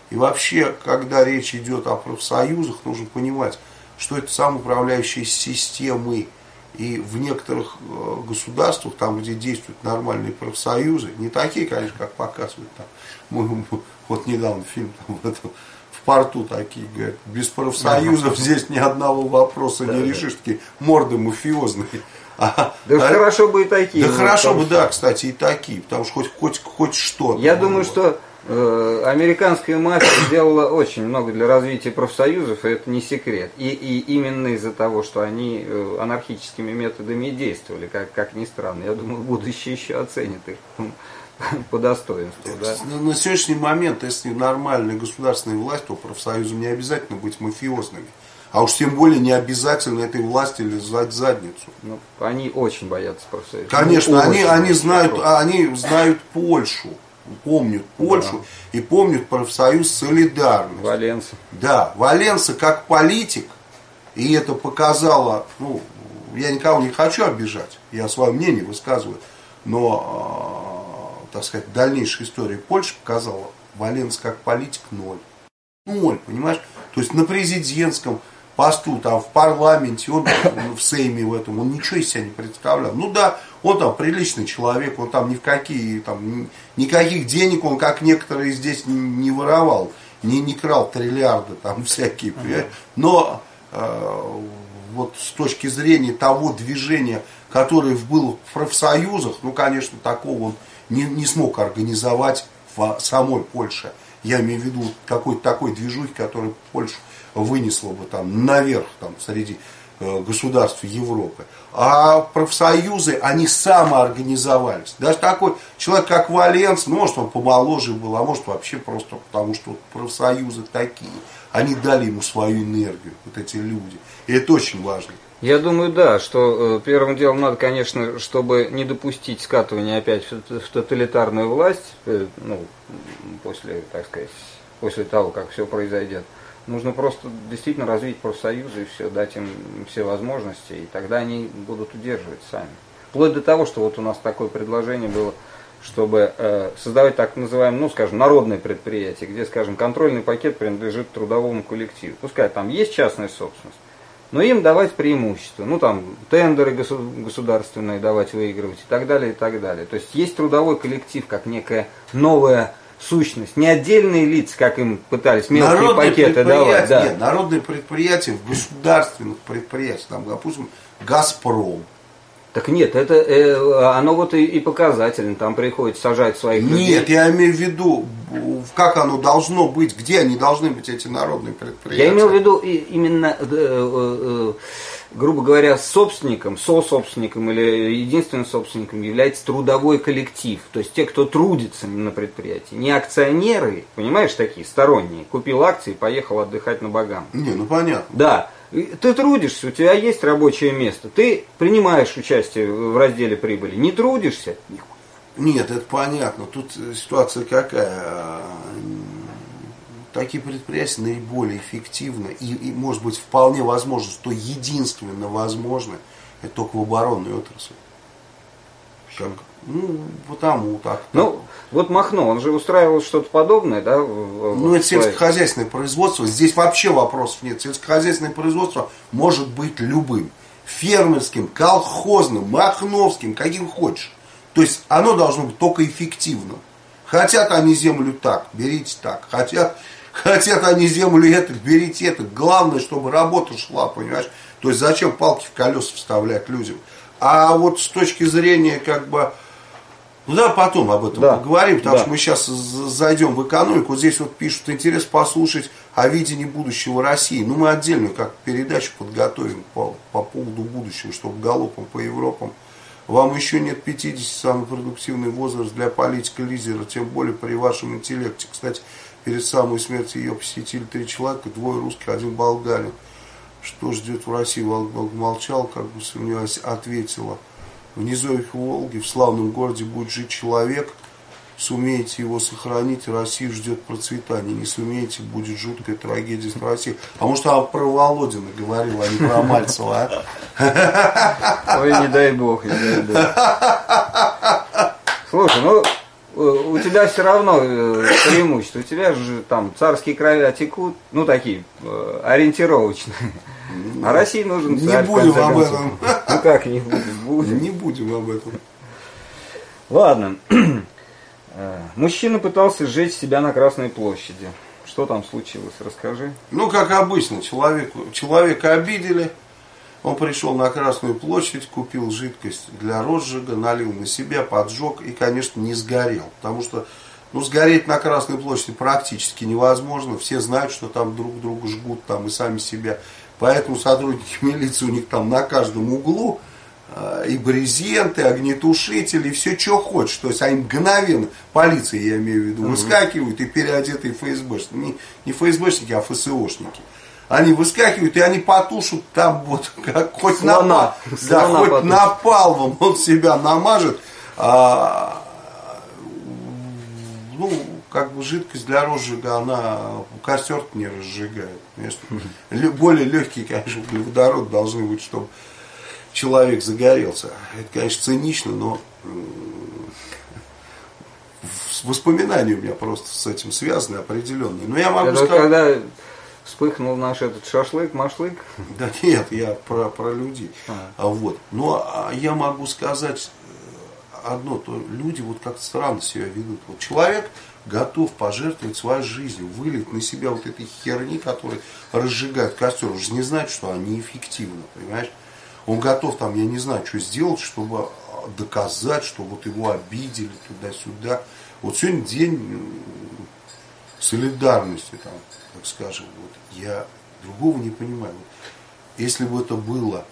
И вообще, когда речь идет о профсоюзах, нужно понимать, что это самоуправляющие системы. И в некоторых государствах, там, где действуют нормальные профсоюзы, не такие, конечно, как показывают там. Вот недавно фильм там, в порту такие, говорят, без профсоюзов здесь ни одного вопроса не решишь, такие морды мафиозные. Хорошо бы и такие. Да хорошо бы, да, кстати, и такие, потому что хоть что-то. Я думаю, что американская мафия сделала очень много для развития профсоюзов, и это не секрет. И именно из-за того, что они анархическими методами действовали, как ни странно. Я думаю, будущее еще оценит их по достоинству. Да? На сегодняшний момент, если нормальная государственная власть, то профсоюзам не обязательно быть мафиозными. А уж тем более не обязательно этой власти лизать задницу. Ну, они очень боятся профсоюзов. Конечно, они знают Польшу. Помнят Польшу, да. И помнят профсоюз «Солидарность». Валенса. Да, Валенса как политик, и это показало, ну, я никого не хочу обижать, я свое мнение высказываю, но, так сказать, дальнейшая история Польши показала, Валенса как политик ноль. Ноль, понимаешь? То есть на президентском посту, там, в парламенте, он в Сейме в этом, он ничего из себя не представлял. Ну да, он там приличный человек, он там ни в какие, там, никаких денег он, как некоторые здесь, не воровал, не крал триллиарды там всякие, понимаешь? Но вот с точки зрения того движения, которое было в профсоюзах, ну, конечно, такого он не смог организовать в самой Польше. Я имею в виду какой-то такой движухи, который Польшу вынесло бы там наверх там, среди государств Европы. А профсоюзы, они самоорганизовались. Даже такой человек, как Валенс, ну, может, он помоложе был, а может, вообще просто потому, что профсоюзы такие. Они дали ему свою энергию, вот эти люди. И это очень важно. Я думаю, да, что первым делом надо, конечно, чтобы не допустить скатывания опять в тоталитарную власть, ну, после, так сказать, после того, как все произойдет. Нужно просто действительно развить профсоюзы и все, дать им все возможности, и тогда они будут удерживать сами. Вплоть до того, что вот у нас такое предложение было, чтобы создавать так называемое, ну, скажем, народное предприятие, где, скажем, контрольный пакет принадлежит трудовому коллективу. Пускай там есть частная собственность, но им давать преимущество. Ну, там, тендеры государственные давать, выигрывать и так далее, и так далее. То есть есть трудовой коллектив, как некая новая сущность, не отдельные лица, как им пытались мелкие народные пакеты давать. Да. Нет, народные предприятия в государственных предприятиях, там, допустим, «Газпром». Так нет, это оно вот и показательно, там приходится сажать своих людей. Нет, я имею в виду, как оно должно быть, где они должны быть, эти народные предприятия. Я имел в виду именно, грубо говоря, собственником, сособственником или единственным собственником является трудовой коллектив. То есть те, кто трудится на предприятии. Не акционеры, понимаешь, такие сторонние. Купил акции и поехал отдыхать на Багам. Не, ну понятно. Да. Ты трудишься, у тебя есть рабочее место, ты принимаешь участие в разделе прибыли, не трудишься? Нет, это понятно. Тут ситуация какая? Такие предприятия наиболее эффективны и может быть вполне возможно, что единственно возможно, это только в оборонной отрасли. Как? Ну, потому так. Ну, вот Махно, он же устраивал что-то подобное, да? Ну, это сельскохозяйственное производство. Здесь вообще вопросов нет. Сельскохозяйственное производство может быть любым. Фермерским, колхозным, махновским, каким хочешь. То есть оно должно быть только эффективным. Хотят они землю так, берите так. Хотят они землю это, берите это. Главное, чтобы работа шла, понимаешь? То есть зачем палки в колеса вставлять людям? А вот с точки зрения как бы... Ну да, потом об этом поговорим, потому что мы сейчас зайдем в экономику. Здесь вот пишут, интересно послушать о видении будущего России. Ну, мы отдельную как передачу подготовим по поводу будущего, чтобы галопом по Европам. Вам еще нет 50, самый продуктивный возраст для политика-лидера, тем более при вашем интеллекте. Кстати, перед самой смертью ее посетили 3 человека, 2 русских, 1 болгарин. Что ждет в России? Волга молчал, как бы сомневаясь, ответила. В низовьях Волги, в славном городе будет жить человек. Сумеете его сохранить, Россию ждет процветание. Не сумеете, будет жуткая трагедия с Россией. А может, она про Володина говорила, а не про Мальцева, а? Ой, не дай бог, не дай бог. Слушай, ну, у тебя все равно преимущество. У тебя же там царские края текут, ну такие, ориентировочные. А России нужен Не царь, будем в конце об концов. этом. Ну как не будем? Будем. Не будем об этом. Ладно. Мужчина пытался сжечь себя на Красной площади. Что там случилось? Расскажи. Ну, как обычно, человека обидели. Он пришел на Красную площадь, купил жидкость для розжига, налил на себя, поджег и, конечно, не сгорел. Потому что сгореть на Красной площади практически невозможно. Все знают, что там друг друга жгут там, и сами себя. Поэтому сотрудники милиции у них там на каждом углу и брезенты, и огнетушители, и все, что хочешь. То есть они мгновенно, полиция, я имею в виду, выскакивают и переодетые ФСБшники. Не ФСБшники, а ФСОшники. Они выскакивают, и они потушат там вот, как, хоть напалмом он себя намажет. Как бы жидкость для розжига, она костер не разжигает. Более легкий, конечно, углеводород должны быть, чтобы человек загорелся. Это, конечно, цинично, но воспоминания у меня просто с этим связаны определенные. Но я могу это сказать... Когда вспыхнул наш этот шашлык-машлык? Да нет, я про людей. Вот. Но я могу сказать одно, то люди вот как-то странно себя ведут. Вот человек готов пожертвовать своей жизнью, вылить на себя вот этой херни, которая разжигает костер. Он же не знает, что они эффективны, понимаешь? Он готов там, я не знаю, что сделать, чтобы доказать, что вот его обидели туда-сюда. Вот сегодня день солидарности, там, так скажем. Вот, я другого не понимаю. Вот, если бы это было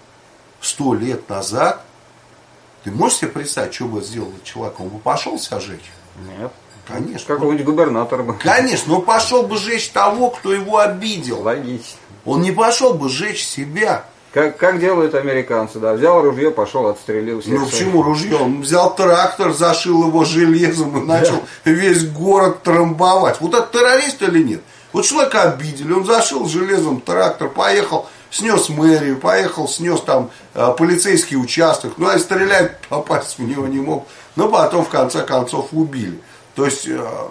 100 лет назад, ты можешь себе представить, что бы сделал этот человек? Он бы пошел себя жечь? Нет. Конечно. Какого-нибудь губернатора бы. Конечно, он пошел бы жечь того, кто его обидел. Логично. Он не пошел бы жечь себя. Как делают американцы, да, взял ружье, пошел, отстрелил всех. Ну почему ружье? Он взял трактор, зашил его железом и начал весь город трамбовать. Вот это террорист или нет? Вот человека обидели, он зашил железом трактор, поехал, снес мэрию, поехал, снес там полицейский участок. Ну а стрелять попасть в него не мог. Но потом в конце концов убили. То есть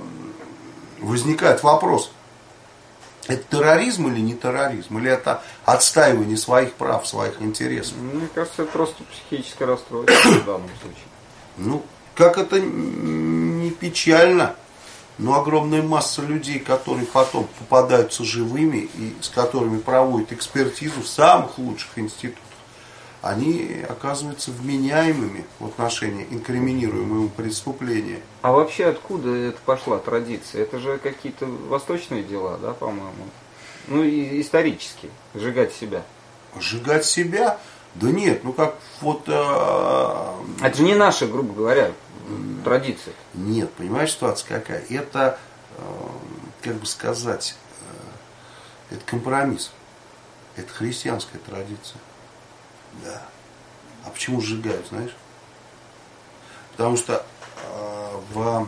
возникает вопрос. Это терроризм или не терроризм? Или это отстаивание своих прав, своих интересов? Мне кажется, это просто психическое расстройство в данном случае. Ну, как это не печально, но огромная масса людей, которые потом попадаются живыми и с которыми проводят экспертизу в самых лучших институтах, они оказываются вменяемыми в отношении инкриминируемого преступления. А вообще откуда это пошла традиция? Это же какие-то восточные дела, да, по-моему? Ну, и исторически. Сжигать себя. Сжигать себя? Да нет, ну как вот... Это же не наша, грубо говоря, традиция. Нет, понимаешь, ситуация какая? Это, как бы сказать, это компромисс. Это христианская традиция. Да. А почему сжигают, знаешь? Потому что в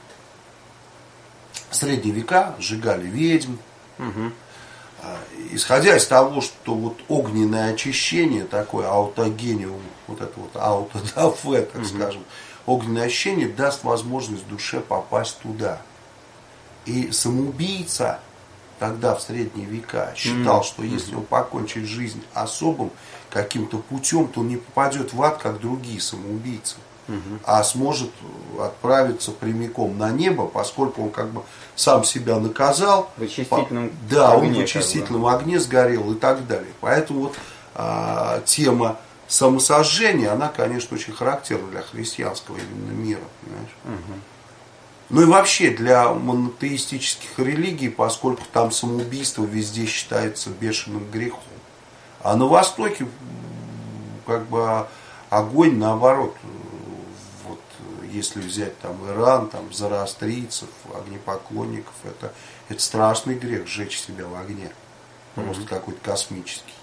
средние века сжигали ведьм. Угу. Исходя из того, что вот огненное очищение, такое аутогениум, вот это вот аутодафе, так скажем, огненное очищение даст возможность душе попасть туда. И самоубийца тогда в средние века считал, что если он покончит жизнь особым каким-то путем, то он не попадет в ад, как другие самоубийцы, а сможет отправиться прямиком на небо, поскольку он как бы сам себя наказал. В очистительном да, огне, он в очистительном огне сгорел и так далее. Поэтому вот тема самосожжения, она, конечно, очень характерна для христианского именно мира. Понимаешь? Ну и вообще для монотеистических религий, поскольку там самоубийство везде считается бешеным грехом. А на Востоке как бы огонь наоборот. Вот, если взять там Иран, там зороастрийцев, огнепоклонников, это страшный грех сжечь себя в огне. Просто какой-то космический.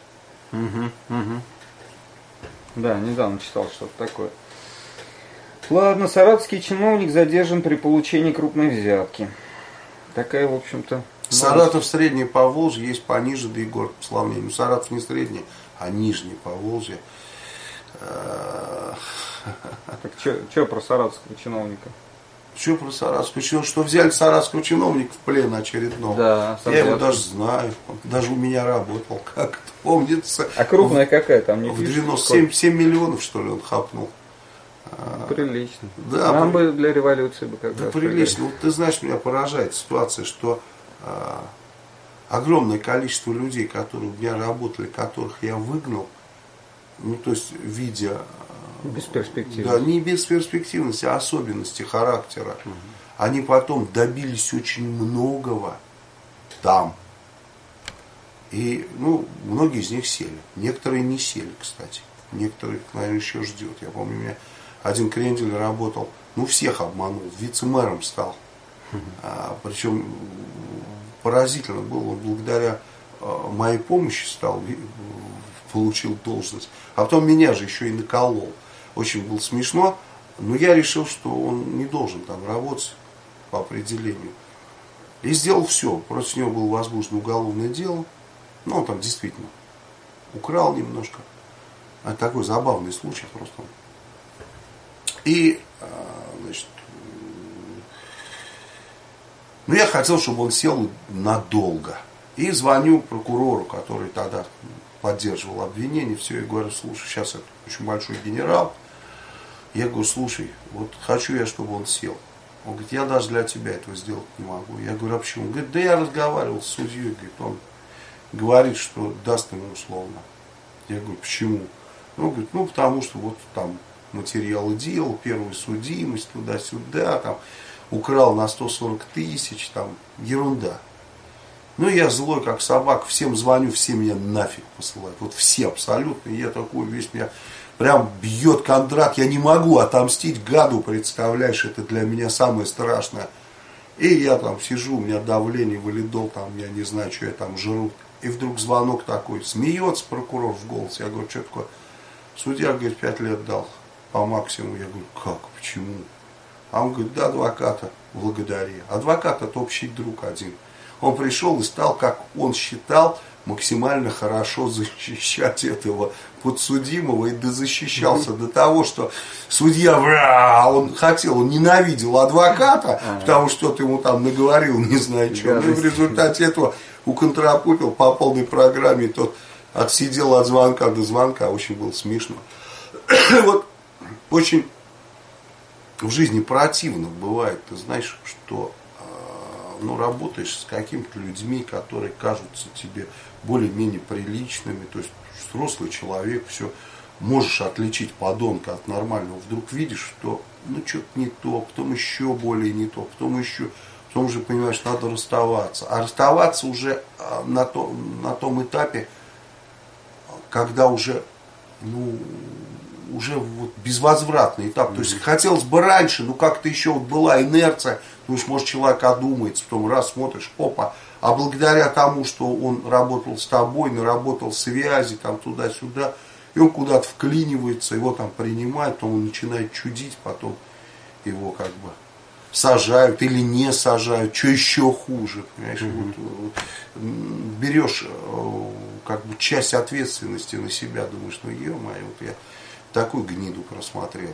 Да, недавно читал что-то такое. Ладно, саратовский чиновник задержан при получении крупной взятки. Такая, в общем-то... Саратов среднее Поволжье, есть пониже, да и город по славлению. Ну, Саратов не средний, а нижнее Поволжье. Так что про саратовского чиновника? Что про саратовского чиновника? Что взяли саратовского чиновника в плен очередного. Да, я его даже знаю. Он даже у меня работал, как это помнится. А крупная какая там? Не в 97 миллионов, что ли, он хапнул. Прилично. Да, нам бы для революции бы как-то. Да, прилично. Вот ты знаешь, меня поражает ситуация, что огромное количество людей, которые у меня работали, которых я выгнал, ну, то есть, видя... Бесперспективность. Да, не бесперспективности, а особенности характера. Угу. Они потом добились очень многого там. И, ну, многие из них сели. Некоторые не сели, кстати. Некоторых, наверное, еще ждет. Я помню, у меня один крендель работал, ну, всех обманул, вице-мэром стал. Причем поразительно было, он благодаря моей помощи получил должность. А потом меня же еще и наколол. Очень было смешно, но я решил, что он не должен там работать по определению. И сделал все. Против него было возбуждено уголовное дело. Ну, он там действительно украл немножко. Это такой забавный случай просто. И, значит, ну, я хотел, чтобы он сел надолго. И звоню прокурору, который тогда поддерживал обвинение, все, и говорю, слушай, сейчас это очень большой генерал. Я говорю, слушай, вот хочу я, чтобы он сел. Он говорит, я даже для тебя этого сделать не могу. Я говорю, а почему? Он говорит, да я разговаривал с судьей, говорит, он говорит, что даст ему условно. Я говорю, почему? Он говорит, ну, потому что вот там материалы дела, первую судимость, туда-сюда, там, украл на 140 тысяч, там, ерунда. Ну, я злой, как собака, всем звоню, все меня нафиг посылают. Вот все абсолютно. И я такой весь, меня прям бьет Кондрат. Я не могу отомстить гаду, представляешь, это для меня самое страшное. И я там сижу, у меня давление, валидол, там, я не знаю, что я там жру. И вдруг звонок такой, смеется прокурор в голос. Я говорю, что такое? Судья, говорит, 5 лет дал по максимуму. Я говорю, как, почему? А он говорит, да, адвоката благодари. Адвокат это общий друг один. Он пришел и стал, как он считал, максимально хорошо защищать этого подсудимого и дозащищался до того, что судья, он хотел, он ненавидел адвоката, потому что тот ему там наговорил, не знаю что. Ну, в результате этого уконтрапупил по полной программе, тот отсидел от звонка до звонка, очень было смешно. Вот очень в жизни противно бывает, ты знаешь, что ну, работаешь с какими-то людьми, которые кажутся тебе более-менее приличными, то есть взрослый человек, все, можешь отличить подонка от нормального, вдруг видишь, что ну что-то не то, потом еще более не то, потом уже понимаешь, надо расставаться. А расставаться уже на том этапе, когда уже, ну, уже вот безвозвратный этап. То есть хотелось бы раньше, но как-то еще вот была инерция, думаешь, может, человек одумается, потом раз смотришь, опа, а благодаря тому, что он работал с тобой, наработал связи там туда-сюда, и он куда-то вклинивается, его там принимают, потом он начинает чудить, потом его как бы сажают или не сажают, что еще хуже, понимаешь, вот, берешь как бы часть ответственности на себя, думаешь, ну ё-моё, вот я такую гниду просмотрел.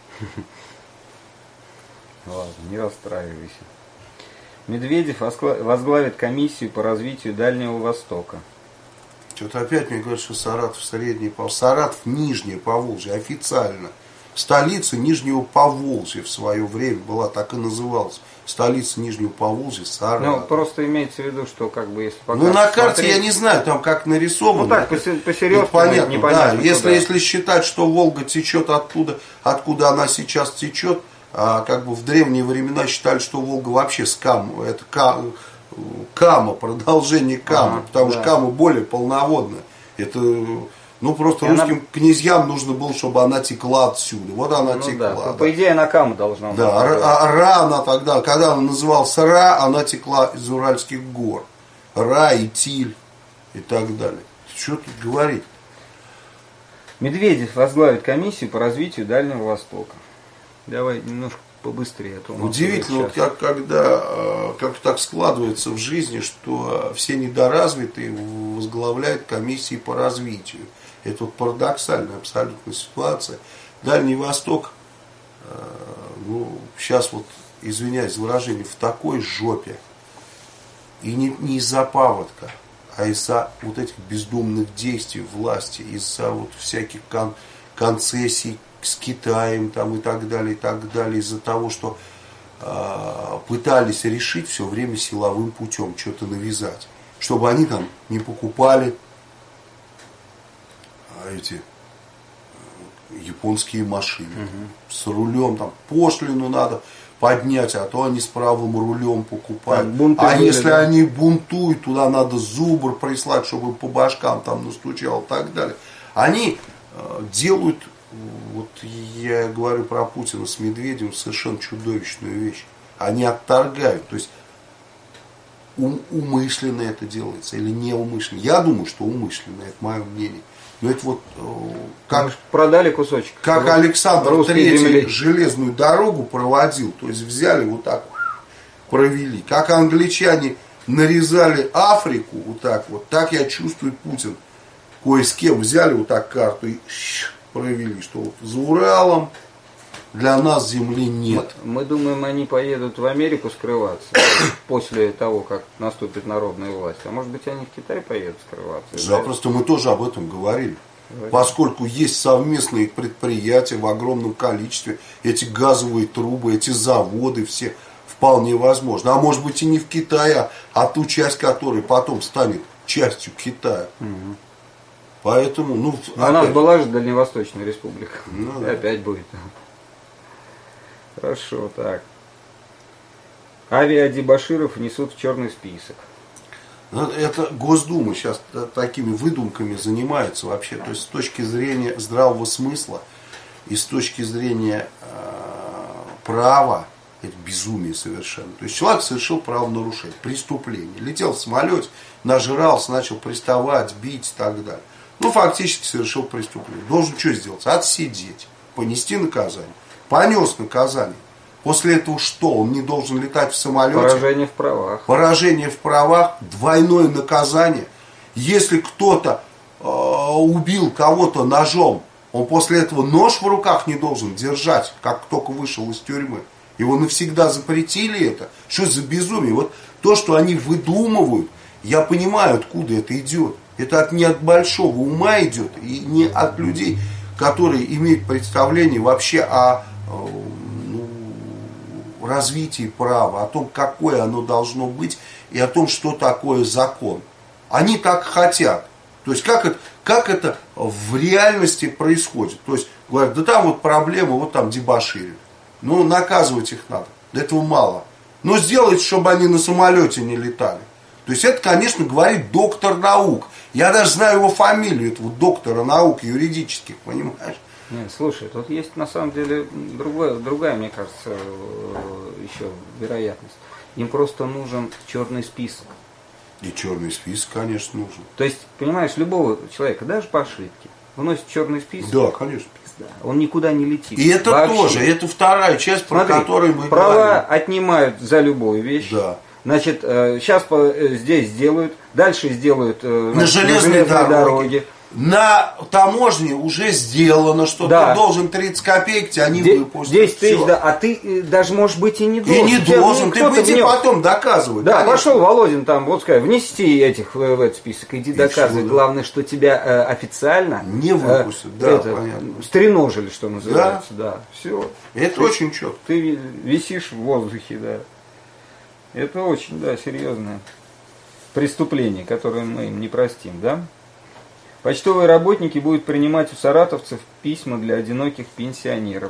Ладно, не расстраивайся. Медведев возглавит комиссию по развитию Дальнего Востока. Что-то опять мне говорят, что Саратов Средний Поволжье. Саратов Нижнее Поволжье официально. Столица Нижнего Поволжья в свое время была, так и называлась. Столица Нижнего Поволжья Саратов. Ну, просто имеется в виду, что как бы если пока ну, на карте смотреть, я не знаю, там как нарисовано. Ну так, по-серьезки понятно, непонятно. Да. Если считать, что Волга течет оттуда, откуда она сейчас течет, как бы в древние времена считали, что Волга вообще с Каму, это Кама, продолжение Камы, потому что Кама более полноводная. Это, ну, просто русским князьям нужно было, чтобы она текла отсюда. Вот она текла. Да. По идее, она Каму должна быть. Да, Ра она тогда, когда она называлась Ра, она текла из Уральских гор. Ра и Тиль и так далее. Что тут говорить? Медведев возглавит комиссию по развитию Дальнего Востока. Давай немножко побыстрее. А то удивительно, вот как так складывается в жизни, что все недоразвитые возглавляют комиссии по развитию. Это вот парадоксальная абсолютно ситуация. Дальний Восток, ну, сейчас вот извиняюсь за выражение, в такой жопе. И не из-за паводка, а из-за вот этих бездумных действий власти, из-за вот всяких концессий с Китаем там, и так далее, из-за того, что пытались решить все время силовым путем, что-то навязать, чтобы они там не покупали эти японские машины с рулем, там пошлину надо поднять, а то они с правым рулем покупают. А если они бунтуют, туда надо зубр прислать, чтобы по башкам там настучал и так далее. Они делают, вот я говорю про Путина с Медведевым, совершенно чудовищную вещь. Они отторгают, то есть умышленно это делается или неумышленно. Я думаю, что умышленно, это мое мнение. Но это вот как продали кусочек. Как Александр III железную дорогу проводил, то есть взяли вот так провели. Как англичане нарезали Африку вот так вот, так я чувствую Путин. Кое с кем взяли вот так карту и провели, что вот за Уралом для нас земли нет. Мы думаем, они поедут в Америку скрываться после того, как наступит народная власть. А может быть, они в Китай поедут скрываться? Запросто, мы тоже об этом говорили. Поскольку есть совместные предприятия в огромном количестве, эти газовые трубы, эти заводы все вполне возможно. А может быть и не в Китае, а ту часть, которая потом станет частью Китая. Угу. Поэтому, у нас была же Дальневосточная республика. Да. Опять будет. Хорошо, так. Авиадебоширов внесут в черный список. Это Госдума сейчас такими выдумками занимается вообще. То есть с точки зрения здравого смысла и с точки зрения права, это безумие совершенно. То есть человек совершил правонарушение, преступление. Летел в самолете, нажрался, начал приставать, бить и так далее. Фактически совершил преступление. Должен что сделать? Отсидеть, понести наказание. Понес наказание. После этого что? Он не должен летать в самолете? Поражение в правах. Поражение в правах, двойное наказание. Если кто-то убил кого-то ножом, он после этого нож в руках не должен держать, как только вышел из тюрьмы. Его навсегда запретили это. Что за безумие? Вот то, что они выдумывают, я понимаю, откуда это идет. Это не от большого ума идет, и не от людей, которые имеют представление вообще о развитии права, о том, какое оно должно быть, и о том, что такое закон. Они так хотят. То есть, как это в реальности происходит? То есть, говорят, да там вот проблема, вот там дебоширят. Наказывать их надо. До этого мало. Но сделать, чтобы они на самолете не летали. То есть, это, конечно, говорит доктор наук. Я даже знаю его фамилию, этого доктора наук юридических, понимаешь? Нет, слушай, тут есть на самом деле другая, мне кажется, еще вероятность. Им просто нужен черный список. И черный список, конечно, нужен. То есть, понимаешь, любого человека, даже по ошибке, выносит черный список. Да, конечно. Да, он никуда не летит. И это вообще. Тоже, это вторая часть, про которую мы права говорим. Отнимают за любую вещь. Да. Значит, сейчас здесь сделают, дальше сделают на железной дороге. На таможне уже сделано, что ты должен 30 копеек, тебя не выпустят. 10 тысяч, да, а ты даже, может быть, и не должен. И не должен, ты пойди потом доказывай. Да, конечно. Пошел Володин там, вот сказать, внести этих в этот список, иди доказывай. Что? Главное, что тебя официально не выпустят, да, понятно. Стреножили, что называется, да. Все. Это очень четко. Ты висишь в воздухе, да. Это очень, да, серьезное преступление, которое мы им не простим, да? Почтовые работники будут принимать у саратовцев письма для одиноких пенсионеров.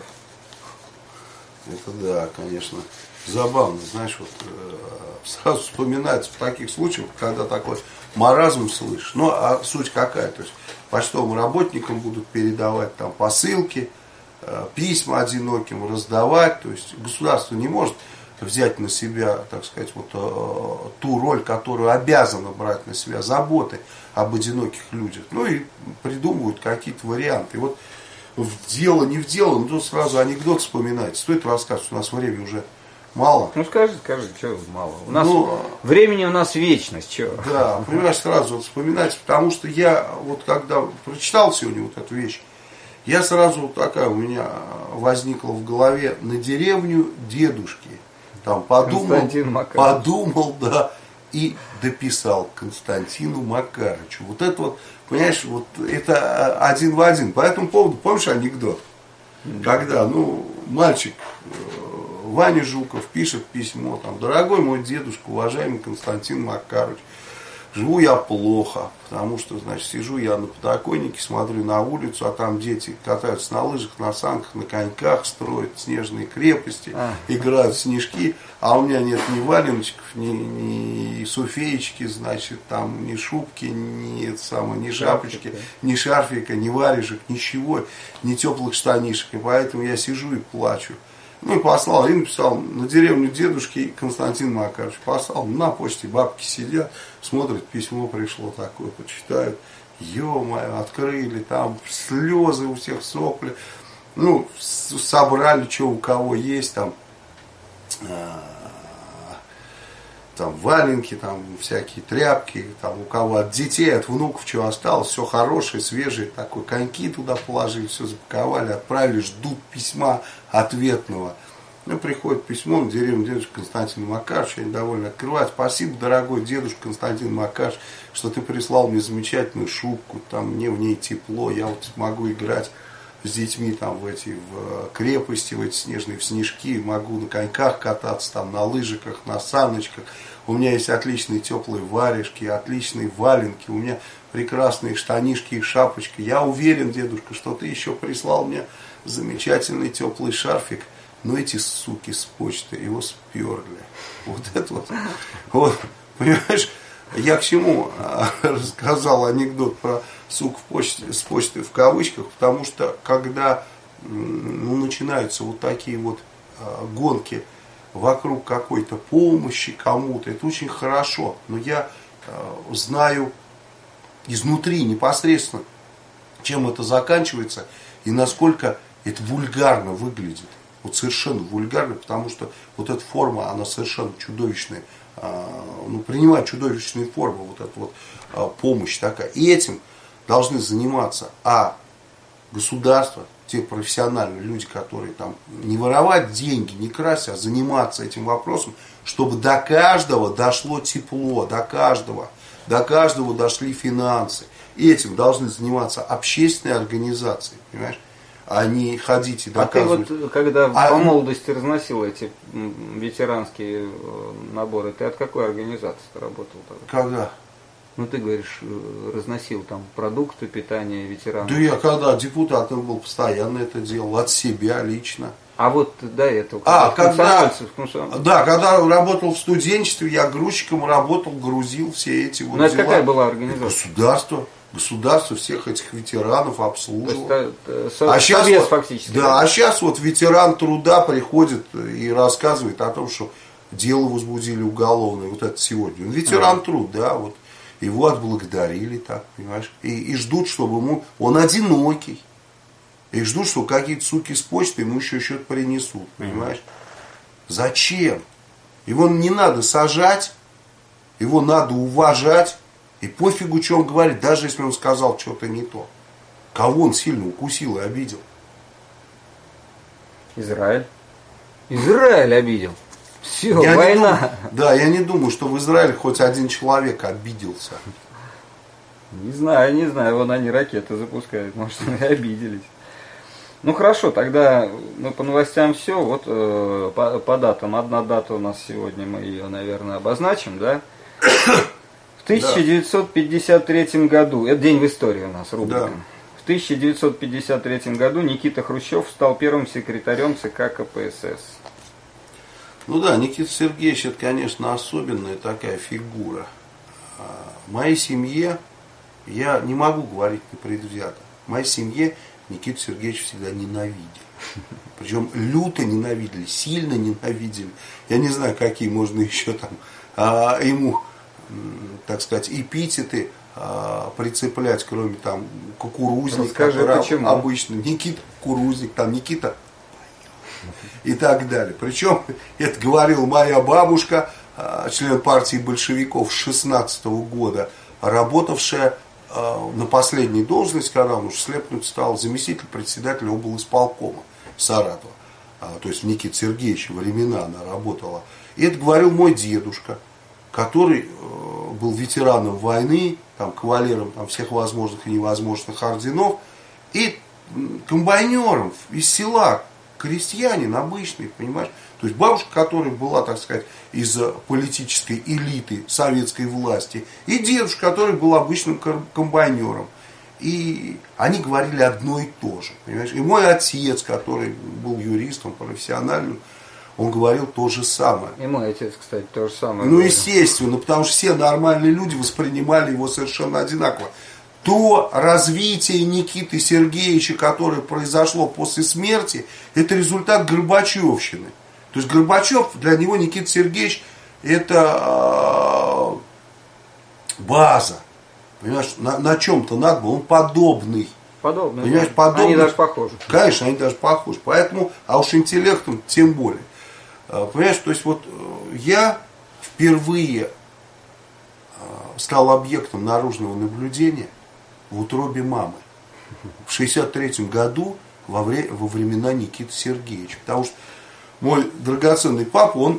Это да, конечно, забавно. Знаешь, вот сразу вспоминается в таких случаях, когда такой маразм слышишь. А суть какая? То есть почтовым работникам будут передавать там посылки, письма одиноким раздавать. То есть государство не может взять на себя, так сказать, вот ту роль, которую обязано брать на себя, заботы об одиноких людях. И придумывают какие-то варианты. И вот в дело, не в дело, тут сразу анекдот вспоминать. Стоит рассказывать, у нас времени уже мало. Скажи, что мало. У нас времени у нас вечность. Что? Да, понимаешь, сразу вот вспоминать, потому что я вот когда прочитал сегодня вот эту вещь, я сразу вот такая у меня возникла в голове: на деревню дедушки там подумал, да, и дописал Константину Макарычу. Вот это вот, понимаешь, вот это один в один. По этому поводу, помнишь анекдот? Когда, мальчик Ваня Жуков пишет письмо, там: дорогой мой дедушка, уважаемый Константин Макарович, живу я плохо, потому что, значит, сижу я на подоконнике, смотрю на улицу, а там дети катаются на лыжах, на санках, на коньках, строят снежные крепости, играют в снежки, а у меня нет ни валеночков, ни суфеечки, значит, там, ни шубки, ни шапочки, ни шарфика, ни варежек, ничего, ни теплых штанишек, и поэтому я сижу и плачу. И послал, и написал: на деревню дедушки Константин Макарович. Послал, на почте бабки сидят, смотрят, письмо пришло такое, почитают. Ё-моё, открыли, там слезы у всех, сопли. Собрали, что у кого есть, там валенки, там всякие тряпки, там у кого от детей, от внуков что осталось, все хорошее, свежее, такое, коньки туда положили, все запаковали, отправили, ждут письма ответного. Приходит письмо на деревню дедушка Константина Макаровича, они довольны, открывают: спасибо, дорогой дедушка Константин Макарович, что ты прислал мне замечательную шубку, там мне в ней тепло, я вот могу играть с детьми там в крепости, в эти снежные, в снежки, могу на коньках кататься, там на лыжиках, на саночках. У меня есть отличные теплые варежки, отличные валенки, у меня прекрасные штанишки и шапочка. Я уверен, дедушка, что ты еще прислал мне замечательный теплый шарфик, но эти суки с почты его сперли. Вот это вот, понимаешь, я к чему рассказал анекдот про сук с почты в кавычках, потому что когда начинаются вот такие вот гонки вокруг какой-то помощи кому-то, это очень хорошо, но я знаю изнутри непосредственно, чем это заканчивается и насколько это вульгарно выглядит. Вот совершенно вульгарно, потому что вот эта форма, она совершенно чудовищная, принимает чудовищные формы, вот эта вот помощь такая. И этим должны заниматься государство, те профессиональные люди, которые там не воровать деньги, не красть, а заниматься этим вопросом, чтобы до каждого дошло тепло, до каждого дошли финансы. И этим должны заниматься общественные организации, понимаешь? А не ходить и доказывать. А ты вот, когда по молодости разносил эти ветеранские наборы, ты от какой организации работал тогда? Когда? Ты говоришь, разносил там продукты питания ветеранов. Да я когда депутатом был, постоянно это делал, от себя лично. А вот до этого? Когда работал в студенчестве, я грузчиком работал, грузил все эти вот дела. Это какая была организация? Государство всех этих ветеранов обслуживало. Совет фактически. Да, а сейчас вот ветеран труда приходит и рассказывает о том, что дело возбудили уголовное, вот это сегодня. Он ветеран труда, вот. Его отблагодарили так, понимаешь. И ждут, чтобы он одинокий. И ждут, что какие-то суки с почты ему еще что-то принесут, понимаешь. Зачем? Его не надо сажать, его надо уважать. И пофигу, что он говорит, даже если он сказал что-то не то. Кого он сильно укусил и обидел? Израиль обидел. Все, война. Я не думаю, что в Израиле хоть один человек обиделся. Не знаю, вон они ракеты запускают, может, они обиделись. Хорошо, тогда мы по новостям все. Вот по датам. Одна дата у нас сегодня, мы ее, наверное, обозначим, да? В 1953 году, это день в истории у нас, рубрика. Да. В 1953 году Никита Хрущев стал первым секретарем ЦК КПСС. Никита Сергеевич, это, конечно, особенная такая фигура. В моей семье, я не могу говорить непредвзято, в моей семье Никиту Сергеевича всегда ненавидели. Причем люто ненавидели, сильно ненавидели. Я не знаю, какие можно еще там ему, так сказать, эпитеты прицеплять, кроме там кукурузник, который обычно Никита Кукурузник, там Никита и так далее. Причем это говорила моя бабушка, член партии большевиков с 16 года, работавшая на последней должности, когда он уже слепнуть стал, заместитель председателя облисполкома Саратова. то есть в Никите Сергеевича времена она работала. И это говорил мой дедушка, который был ветераном войны, там, кавалером там, всех возможных и невозможных орденов, и комбайнером из села, крестьянин обычный, понимаешь? То есть бабушка, которая была, так сказать, из политической элиты советской власти, и дедушка, который был обычным комбайнером. И они говорили одно и то же, понимаешь? И мой отец, который был юристом профессиональным, он говорил то же самое. И мой отец, кстати, то же самое. Ну, естественно, потому что все нормальные люди воспринимали его совершенно одинаково. То развитие Никиты Сергеевича, которое произошло после смерти, это результат Горбачевщины. То есть Горбачев, для него Никита Сергеевич это база. Понимаешь, на чем-то надо было, он подобный. Подобный. Понимаешь, подобный. Они даже похожи. Конечно, они даже похожи. Поэтому, а уж интеллектом тем более. Понимаешь, то есть вот я впервые стал объектом наружного наблюдения в утробе мамы. В 1963 году во времена Никиты Сергеевича. Потому что мой драгоценный папа, он,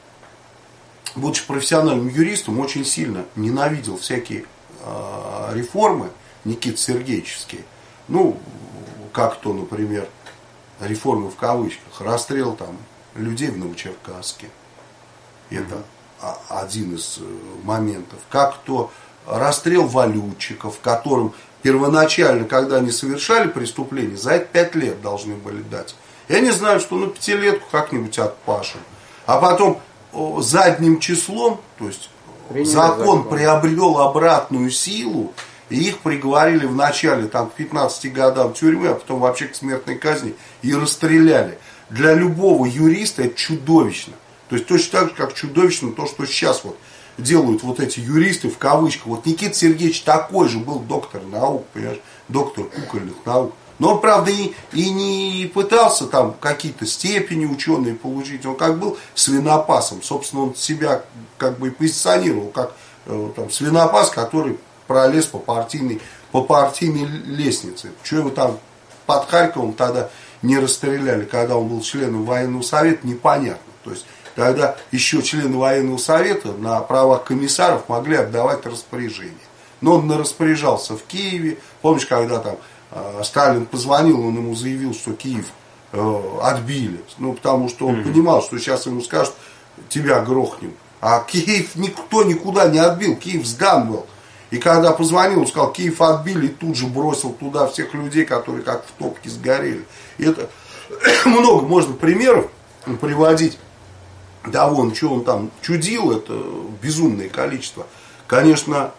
будучи профессиональным юристом, очень сильно ненавидел всякие реформы Никиты Сергеевичские. Ну, как то, например, реформы в кавычках, расстрел там людей в Новочеркасске. Это один из моментов. Как то расстрел валютчиков, которым первоначально, когда они совершали преступление, за это 5 лет должны были дать. И они знают, что на 5-летку как-нибудь отпашем. А потом задним числом, то есть закон приобрел обратную силу, и их приговорили вначале там, к 15 годам тюрьмы, а потом вообще к смертной казни и расстреляли. Для любого юриста это чудовищно. То есть точно так же, как чудовищно то, что сейчас вот делают вот эти юристы в кавычках. Вот Никита Сергеевич такой же был доктор наук, понимаешь, доктор кукольных наук. Но он, правда, и не пытался там какие-то степени ученые получить. Он как был свинопасом. Собственно, он себя как бы и позиционировал как там, свинопас, который пролез по партийной лестнице. Чего его там под Харьковом тогда не расстреляли, когда он был членом военного совета, непонятно. То есть тогда еще члены военного совета на правах комиссаров могли отдавать распоряжения. Но он распоряжался в Киеве. Помнишь, когда там Сталин позвонил, он ему заявил, что Киев отбили. Ну, потому что он понимал, что сейчас ему скажут, тебя грохнем. А Киев никто никуда не отбил, Киев сдан был. И когда позвонил, он сказал, Киев отбили, и тут же бросил туда всех людей, которые как в топке сгорели. И это много можно примеров приводить того, что он там чудил, это безумное количество. Конечно,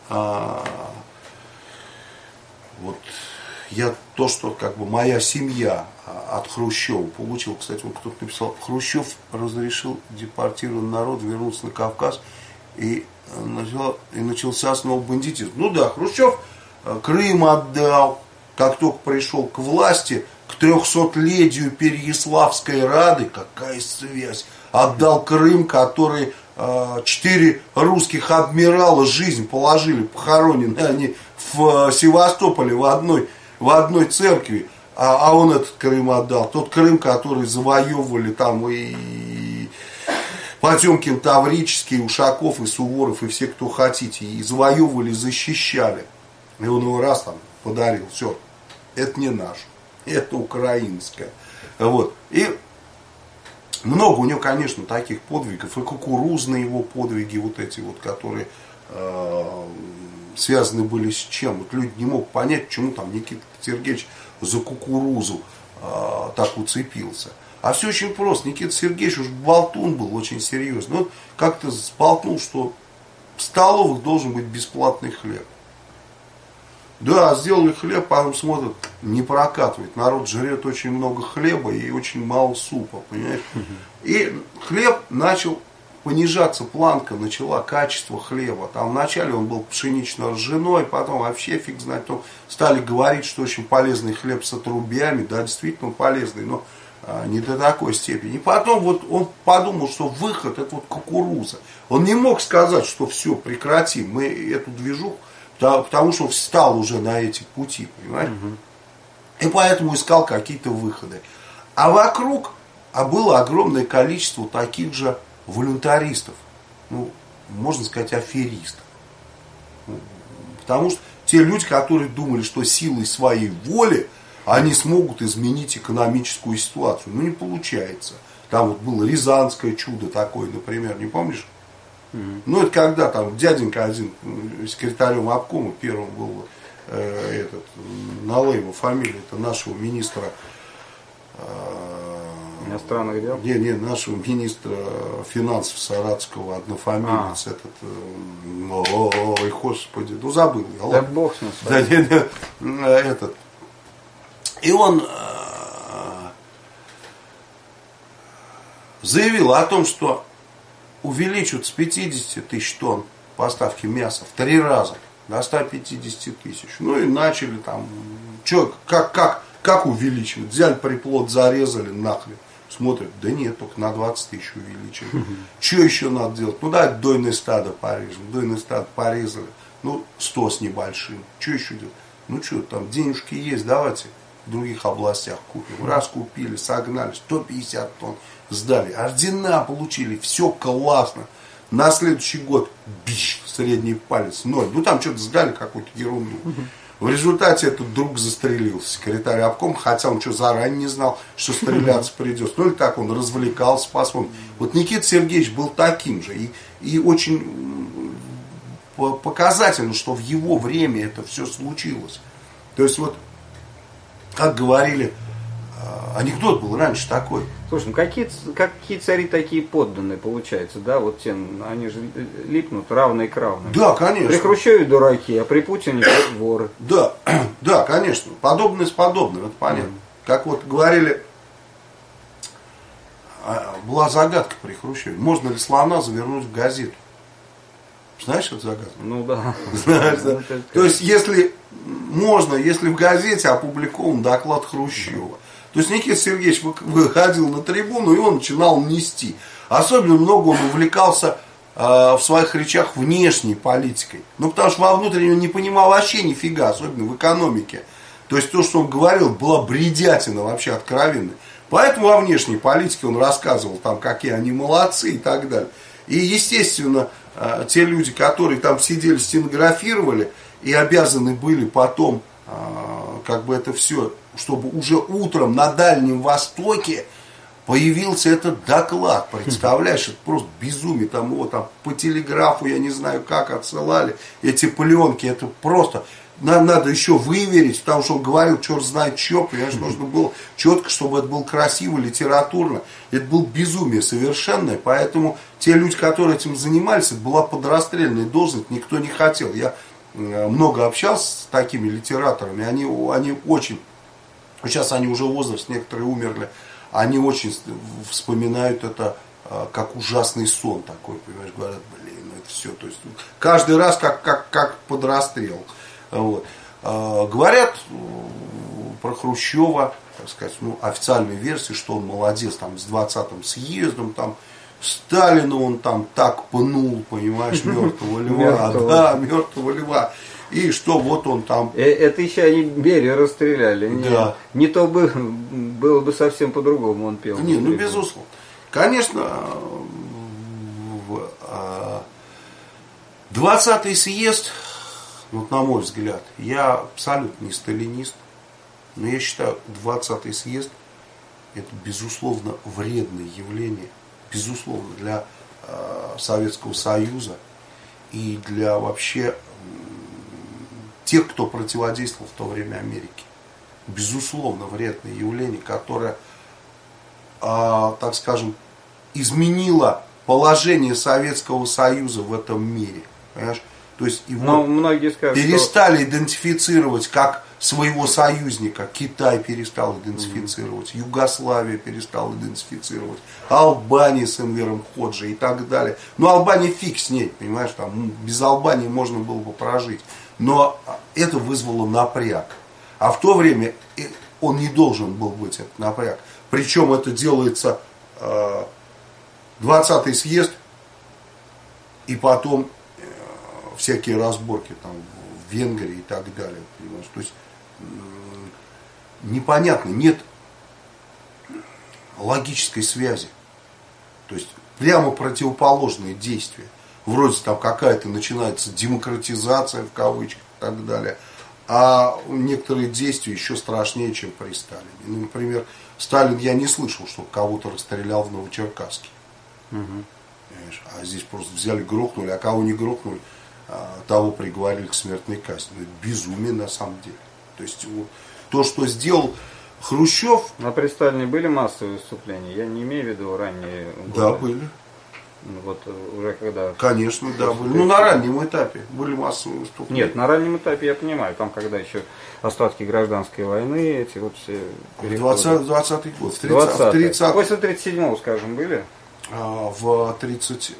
вот я то, что как бы моя семья от Хрущева получила, кстати, вот кто-то написал, Хрущев разрешил депортированный народ вернуться на Кавказ, и начался снова бандитизм. Ну да, Хрущев Крым отдал, как только пришел к власти, к 300-летию Переяславской Рады, какая связь, отдал Крым, который 4 русских адмирала жизнь положили, похоронены они в Севастополе в одной церкви, а он этот Крым отдал. Тот Крым, который завоевывали там и Потемкин, Таврический, Ушаков и Суворов, и все, кто хотите, и завоевывали, защищали. И он его раз там подарил. Все, это не наше, это украинское. Вот. И много у него, конечно, таких подвигов. И кукурузные его подвиги, вот эти вот, которые связаны были с чем. Вот люди не могут понять, почему там Никита Сергеевич за кукурузу так уцепился. А все очень просто. Никита Сергеевич уж болтун был очень серьезный. Он как-то сболтнул, что в столовых должен быть бесплатный хлеб. Да, сделали хлеб, потом смотрят, не прокатывает. Народ жрет очень много хлеба и очень мало супа, понимаешь? И хлеб начал понижаться, планка начала, качество хлеба. Там вначале он был пшенично-ржаной, потом вообще фиг знает. Потом стали говорить, что очень полезный хлеб с отрубями. Да, действительно полезный, но не до такой степени. И потом вот он подумал, что выход это вот кукуруза. Он не мог сказать, что все, прекратим, мы эту движуху, потому что встал уже на эти пути, понимаешь? И поэтому искал какие-то выходы. А вокруг А было огромное количество таких же волюнтаристов, ну, можно сказать, аферистов. Потому что те люди, которые думали, что силой своей воли они смогут изменить экономическую ситуацию. Ну, не получается. Там вот было Рязанское чудо такое, например, не помнишь? Ну, это когда там дяденька один, секретарем обкома первым был Налеева фамилия, это нашего министра иностранных дел? Не, нашего министра финансов Саратского, однофамилец, этот, ой, господи, ну забыл я. Да бог с ним. Да, этот. И он заявил о том, что увеличат с 50 тысяч тонн поставки мяса в 3 раза до 150 тысяч. Ну и начали там, как увеличивать? Взяли приплод, зарезали нахрен. Смотрят, да нет, только на 20 тысяч увеличили. Что еще надо делать? Ну да, дойное стадо порежем. Дойное стадо порезали. Ну, 100 с небольшим. Что еще делать? Ну что, там денежки есть, давайте в других областях купим. Раз купили, согнали, 150 тонн сдали. Ордена получили, все классно. На следующий год бич, средний палец, 0. Ну там что-то сдали, какую-то ерунду. В результате этот друг застрелился, секретарь обкома, хотя он что, заранее не знал, что стреляться придется. Ну или так он развлекался, посмотрим. Вот Никита Сергеевич был таким же. И очень показательно, что в его время это все случилось. То есть вот, как говорили, анекдот был раньше такой. Слушай, ну какие цари такие подданные получаются, да? Вот те, они же липнут равные к равным. Да, конечно. При Хрущеве дураки, а при Путине воры. Да, да, конечно. Подобное с подобным, это понятно. Как вот говорили, была загадка при Хрущеве. Можно ли слона завернуть в газету? Знаешь эту загадку? Ну да. Знаешь, да? То есть, если можно, если в газете опубликован доклад Хрущева, то есть Никита Сергеевич выходил на трибуну, и он начинал нести. Особенно много он увлекался в своих речах внешней политикой. Ну, потому что во внутренней он не понимал вообще нифига, особенно в экономике. То есть, то, что он говорил, была бредятина вообще откровенная. Поэтому во внешней политике он рассказывал, там, какие они молодцы и так далее. И, естественно, те люди, которые там сидели, стенографировали и обязаны были потом, как бы это все, чтобы уже утром на Дальнем Востоке появился этот доклад. Представляешь, это просто безумие. Там его там по телеграфу, я не знаю как, отсылали эти пленки. Это просто... Нам надо еще выверить, потому что он говорил, черт знает что, понимаешь, нужно было четко, чтобы это было красиво, литературно. Это было безумие совершенное, поэтому те люди, которые этим занимались, это была подрастрельная должность, никто не хотел. Я много общался с такими литераторами, они очень, сейчас они уже в возрасте, некоторые умерли, они очень вспоминают это как ужасный сон такой, понимаешь, говорят, блин, ну это все, то есть каждый раз как под расстрел. Вот. Говорят про Хрущева, так сказать, ну, официальной версии, что он молодец там, с 20-м съездом, там, Сталина он там так пнул, понимаешь, мертвого льва. Да, мертвого льва. И что вот он там... Это еще они Берию расстреляли. Да. Не то было бы совсем по-другому он пел. Не, ну безусловно. Конечно, 20-й съезд, вот на мой взгляд, я абсолютно не сталинист, но я считаю, 20-й съезд это безусловно вредное явление, безусловно, для Советского Союза и для вообще тех, кто противодействовал в то время Америке. Безусловно, вредное явление, которое, так скажем, изменило положение Советского Союза в этом мире. Понимаешь? То есть его многие скажут, перестали идентифицировать как своего союзника. Китай перестал идентифицировать, Югославия перестала идентифицировать, Албания с Энвером Ходжи и так далее. Но Албания фиг с ней, понимаешь, там без Албании можно было бы прожить. Но это вызвало напряг. А в то время он не должен был быть, этот напряг. Причем это делается 20-й съезд и потом всякие разборки там в Венгрии и так далее. Понимаешь? То есть непонятно, нет логической связи. То есть прямо противоположные действия. Вроде там какая-то начинается демократизация в кавычках и так далее. А некоторые действия еще страшнее, чем при Сталине. Ну, например, Сталин, я не слышал, что кого-то расстрелял в Новочеркасске. А здесь просто взяли, грохнули, а кого не грохнули, того приговорили к смертной казни. Это безумие на самом деле. То есть вот, то, что сделал Хрущев... А при Сталине были массовые выступления? Я не имею в виду ранние годы. Да, были. Вот уже когда... Конечно, да, были. Ну, на раннем этапе были массовые выступления. Нет, на раннем этапе я понимаю. Там, когда еще остатки гражданской войны, эти вот все... 20-й год. В 30-й. После 37-го, скажем, были? В 30...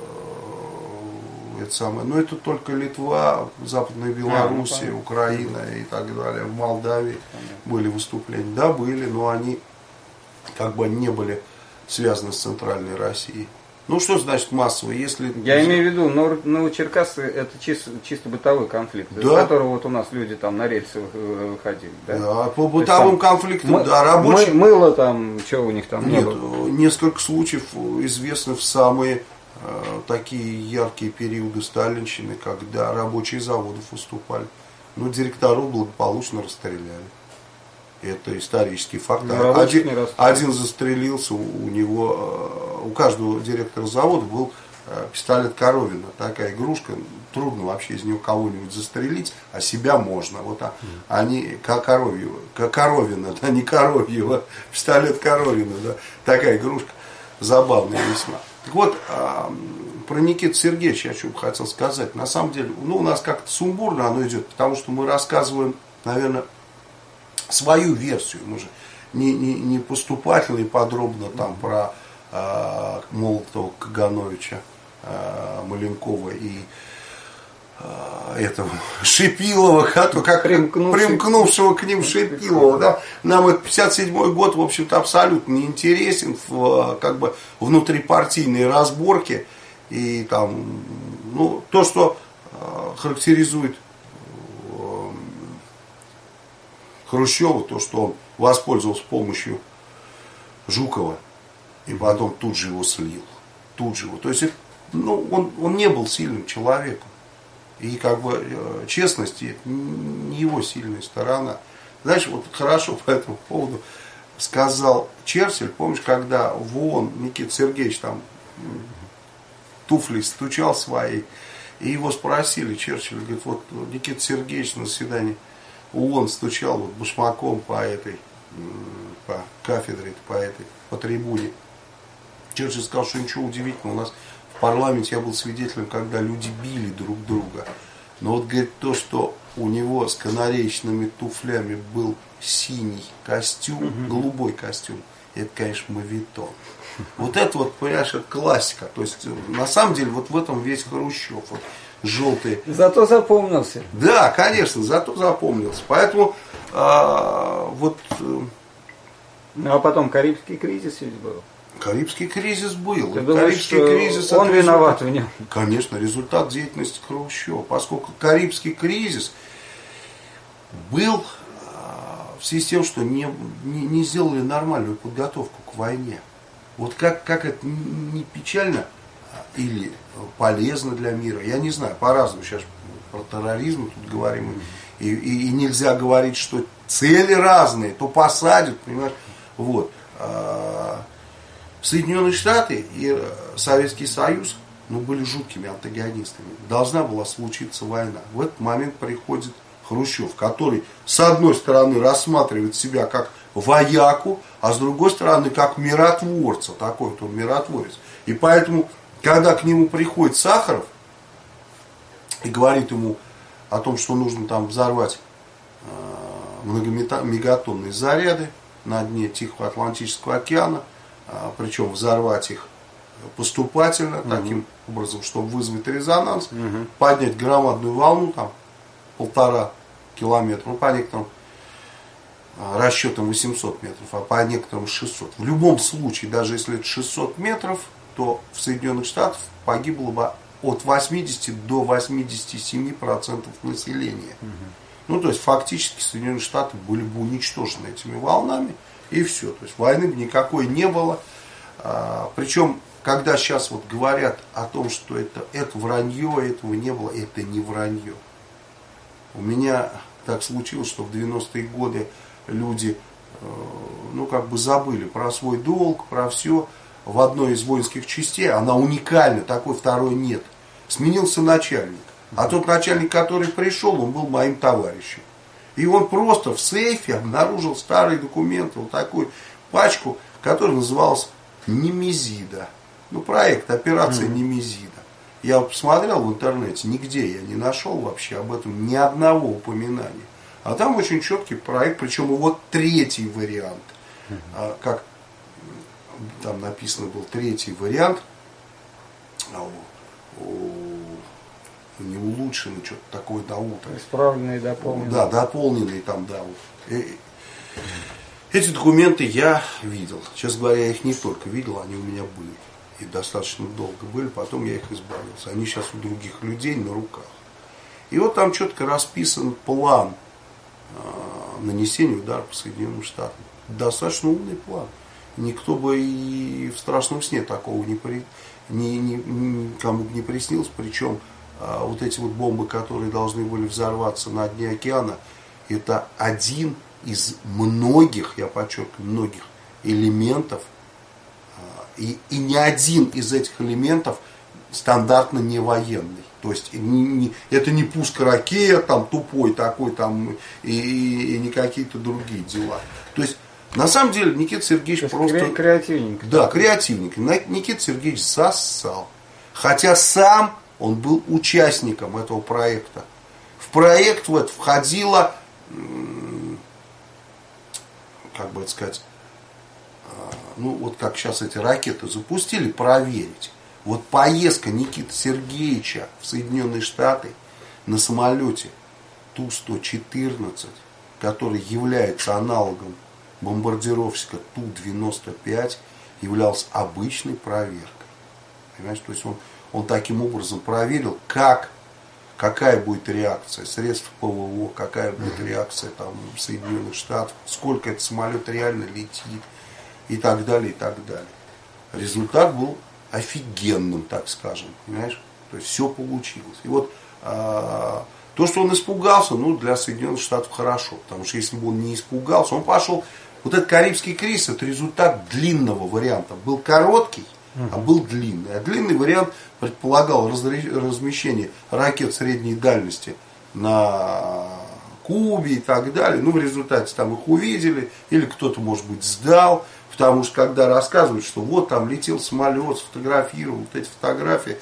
Это самое. Но это только Литва, Западная Белоруссия, Украина и так далее. В Молдавии были выступления. Да, были, но они как бы не были связаны с Центральной Россией. Ну, что значит массовый? Если... Я имею в виду, Новочеркасск это чисто бытовой конфликт, да? Из которого вот у нас люди там на рельсы выходили. Да, да, по бытовым конфликтам, да, рабочие... Мыло там, что у них там Нет, не было? Несколько случаев известны в самые такие яркие периоды сталинщины, когда рабочие заводов выступали. Но директоров благополучно расстреляли. Это исторический факт. Один застрелился, у каждого директора завода был пистолет Коровина. Такая игрушка, трудно вообще из него кого-нибудь застрелить, а себя можно. Вот они Коровина, да, не Коровьева, пистолет Коровина, да, такая игрушка забавная весьма. Так вот, про Никиту Сергеевича я что бы хотел сказать. На самом деле, у нас как-то сумбурно оно идет, потому что мы рассказываем, наверное, свою версию. Мы же не поступательно и подробно там про Молотова, Кагановича, Маленкова и этого Шипилова, как примкнувшего к ним Шипилова. Да? Нам этот 57-й год, в общем-то, абсолютно не интересен в как бы внутрипартийные разборки. И там, ну, то, что характеризует Хрущева, то, что он воспользовался помощью Жукова и потом тут же его слил. Тут же его. То есть, он не был сильным человеком. И как бы честность не его сильная сторона. Знаешь, вот хорошо по этому поводу сказал Черчилль, помнишь, когда в ООН Никита Сергеевич там туфли стучал свои, и его спросили, Черчилль говорит, вот Никита Сергеевич на заседании ООН стучал вот башмаком по кафедре, по трибуне. Черчилль сказал, что ничего удивительного, у нас в парламенте я был свидетелем, когда люди били друг друга. Но вот, говорит, то, что у него с канареечными туфлями был синий костюм, голубой костюм, это, конечно, мавитон. Вот это вот, понимаешь, это классика. То есть, на самом деле, вот в этом весь Хрущев. Вот, желтый. Зато запомнился. Да, конечно, зато запомнился. Поэтому вот... Ну, а потом Карибский кризис ведь был. Карибский кризис был. Ты думаешь, кризис он виноват в нем? Конечно, результат деятельности Хрущева. Поскольку Карибский кризис был в связи с тем, что не сделали нормальную подготовку к войне. Вот как это не печально или полезно для мира, я не знаю, по-разному сейчас про терроризм тут говорим, и нельзя говорить, что цели разные, то посадят, понимаешь, вот. Соединенные Штаты и Советский Союз, были жуткими антагонистами. Должна была случиться война. В этот момент приходит Хрущев, который с одной стороны рассматривает себя как вояку, а с другой стороны как миротворца, такой вот он миротворец. И поэтому, когда к нему приходит Сахаров и говорит ему о том, что нужно там взорвать многомегатонные заряды на дне Тихого Атлантического океана, причем взорвать их поступательно, таким образом, чтобы вызвать резонанс, поднять громадную волну, там 1,5 километра, по некоторым расчетам 800 метров, а по некоторым 600. В любом случае, даже если это 600 метров, то в Соединенных Штатах погибло бы от 80 до 87% населения. То есть, фактически Соединенные Штаты были бы уничтожены этими волнами. И все. То есть войны никакой не было. Причем, когда сейчас вот говорят о том, что это вранье, этого не было, это не вранье. У меня так случилось, что в 90-е годы люди, забыли про свой долг, про все. В одной из воинских частей, она уникальна, такой второй нет. Сменился начальник. А тот начальник, который пришел, он был моим товарищем. И он просто в сейфе обнаружил старые документы, вот такую пачку, которая называлась Немезида. Проект, операция Немезида. Я посмотрел в интернете, нигде я не нашел вообще об этом ни одного упоминания. А там очень четкий проект, причем его третий вариант. Как там написано был третий вариант, не улучшенный, что-то такое до утра. Исправленный, дополненный. Да, дополненный там, да. Эти документы я видел. Честно говоря, я их не только видел, они у меня были. И достаточно долго были, потом я их избавился. Они сейчас у других людей на руках. И вот там четко расписан план нанесения удара по Соединенным Штатам. Достаточно умный план. Никто бы и в страшном сне такого никому бы не приснилось. Причем вот эти вот бомбы, которые должны были взорваться на дне океана, это один из многих, я подчеркиваю, многих элементов. И ни один из этих элементов стандартно не военный. То есть это не пуск ракет, там тупой такой, там, и не какие-то другие дела. То есть на самом деле Никита Сергеевич просто... Креативненько. Да, креативненько. Никита Сергеевич засал. Хотя сам он был участником этого проекта. В проект вот входило, как бы это сказать, вот как сейчас эти ракеты запустили, проверить. Вот поездка Никиты Сергеевича в Соединенные Штаты на самолете Ту-114, который является аналогом бомбардировщика Ту-95, являлся обычной проверкой. Понимаете? То есть он таким образом проверил, какая будет реакция средств ПВО, какая будет реакция там, Соединенных Штатов, сколько этот самолет реально летит и так далее, и так далее. Результат был офигенным, так скажем. Понимаешь? То есть все получилось. И вот то, что он испугался, для Соединенных Штатов хорошо. Потому что если бы он не испугался, он пошел... Вот этот Карибский кризис, это результат длинного варианта. Был короткий, а был длинный. А длинный вариант предполагал размещение ракет средней дальности на Кубе и так далее. В результате там их увидели, или кто-то, может быть, сдал. Потому что когда рассказывают, что вот там летел самолет, сфотографировал, вот эти фотографии,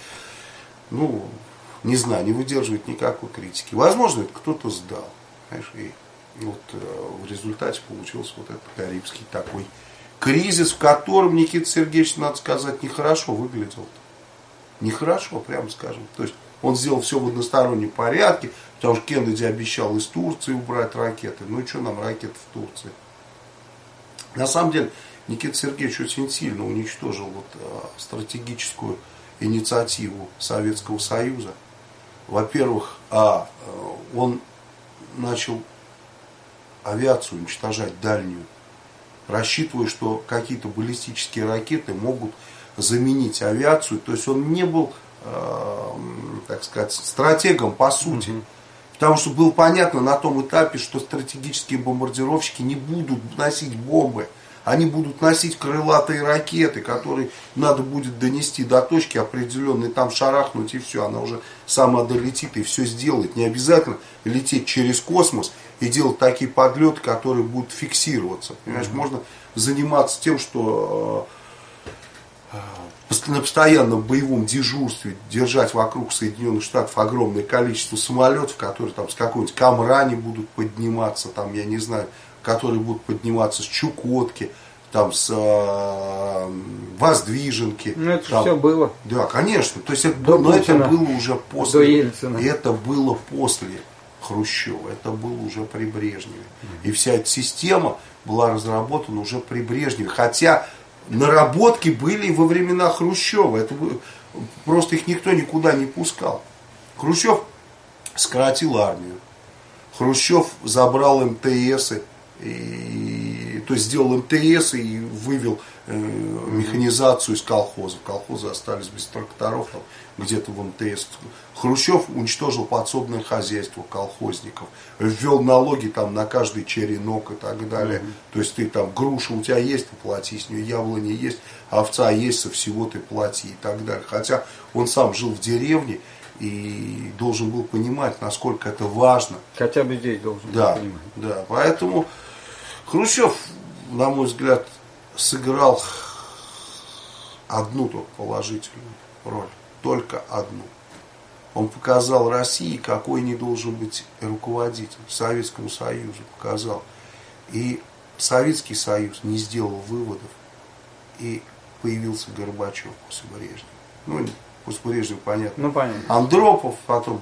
не знаю, не выдерживает никакой критики. Возможно, это кто-то сдал. Понимаешь, и вот в результате получился вот этот карибский такой кризис, в котором Никита Сергеевич, надо сказать, нехорошо выглядел. Нехорошо, прямо скажем. То есть он сделал все в одностороннем порядке, потому что Кеннеди обещал из Турции убрать ракеты. И что нам ракеты в Турции? На самом деле, Никита Сергеевич очень сильно уничтожил стратегическую инициативу Советского Союза. Во-первых, он начал авиацию уничтожать дальнюю, рассчитывая, что какие-то баллистические ракеты могут заменить авиацию. То есть он не был, так сказать, стратегом по сути. Потому что было понятно на том этапе, что стратегические бомбардировщики не будут носить бомбы. Они будут носить крылатые ракеты, которые надо будет донести до точки определенной, там шарахнуть и все. Она уже сама долетит и все сделает. Не обязательно лететь через космос и делать такие подлеты, которые будут фиксироваться. Понимаешь, можно заниматься тем, что на постоянном боевом дежурстве держать вокруг Соединенных Штатов огромное количество самолетов, которые там с какой-нибудь Камрани будут подниматься, там, я не знаю, которые будут подниматься с Чукотки, там, с Воздвиженки. Это там, все было. Да, конечно. То есть это было уже после. До Ельцина. Это было после Хрущева. Это было уже при Брежневе. И вся эта система была разработана уже при Брежневе. Хотя наработки были и во времена Хрущева. Это просто их никто никуда не пускал. Хрущев сократил армию. Хрущев забрал МТС и то есть сделал МТС и вывел механизацию из колхозов. Колхозы остались без тракторов, там, где-то в МТС. Хрущев уничтожил подсобное хозяйство колхозников, ввел налоги там на каждый черенок и так далее. То есть ты там, груша у тебя есть, ты плати с нее, яблони есть, овца есть, со всего ты плати и так далее. Хотя он сам жил в деревне и должен был понимать, насколько это важно. Хотя бы здесь должен был понимать. Да, поэтому Хрущев, на мой взгляд, сыграл одну только положительную роль. Только одну. Он показал России, какой не должен быть руководитель. Советскому Союзу показал. И Советский Союз не сделал выводов. И появился Горбачев после Брежнева. Ну, после Брежнева, понятно. Ну, понятно. Андропов, потом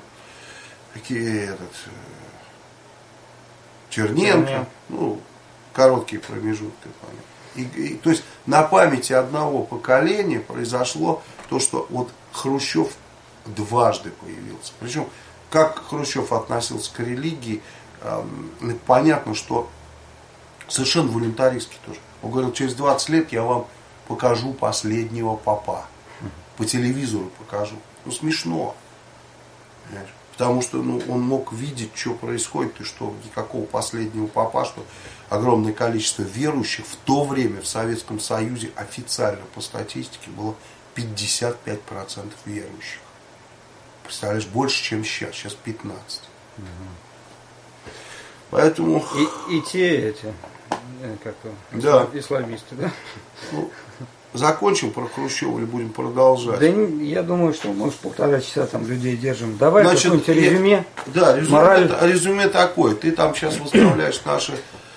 Черненко. Ну, короткие промежутки. И, то есть на памяти одного поколения произошло то, что вот Хрущев дважды появился. Причем, как Хрущев относился к религии, понятно, что совершенно волюнтаристски тоже. Он говорил, через 20 лет я вам покажу последнего папа. По телевизору покажу. Ну, смешно. Понимаешь? Потому что он мог видеть, что происходит, и что никакого последнего папа, что огромное количество верующих в то время в Советском Союзе официально по статистике было 55% верующих. Представляешь, больше, чем сейчас. Сейчас 15%. Угу. Поэтому... И те да. Исламисты, да? Ну, закончим про Хрущева или будем продолжать? Да я думаю, что, может, 1,5 часа там людей держим. Давай какое-нибудь резюме. Да, резюме такое. Ты там сейчас выставляешь наши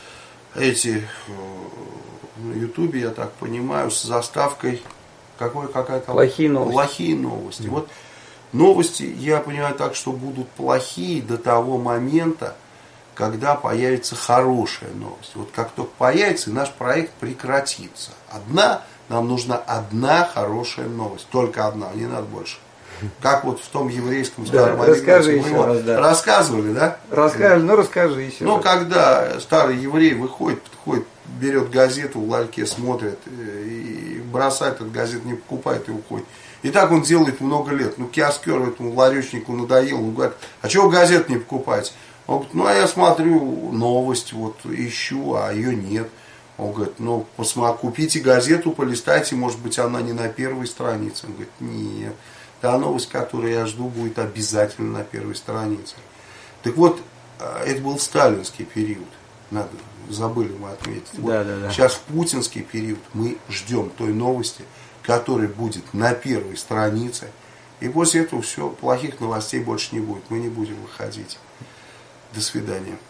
на Ютубе, я так понимаю, с заставкой какая-то плохие новости. Плохие новости. Вот новости, я понимаю так, что будут плохие до того момента, когда появится хорошая новость. Вот как только появится, наш проект прекратится. Нам нужна одна хорошая новость. Только одна, не надо больше. Как вот в том еврейском старом расскажи еще раз, да. Рассказывали, да? Расскажи еще раз. Когда старый еврей выходит, берет газету, в ларьке смотрит, и бросает эту газету, не покупает и уходит. И так он делает много лет. Киоскер этому ларечнику надоел. Он говорит, а чего газет не покупаете? Он говорит, а я смотрю новость, ищу, а ее нет. Он говорит, купите газету, полистайте, может быть, она не на первой странице. Он говорит, нет, та новость, которую я жду, будет обязательно на первой странице. Так вот, это был сталинский период. Забыли мы отметить. Да. Сейчас в путинский период мы ждем той новости, которая будет на первой странице. И после этого все, плохих новостей больше не будет. Мы не будем выходить. До свидания.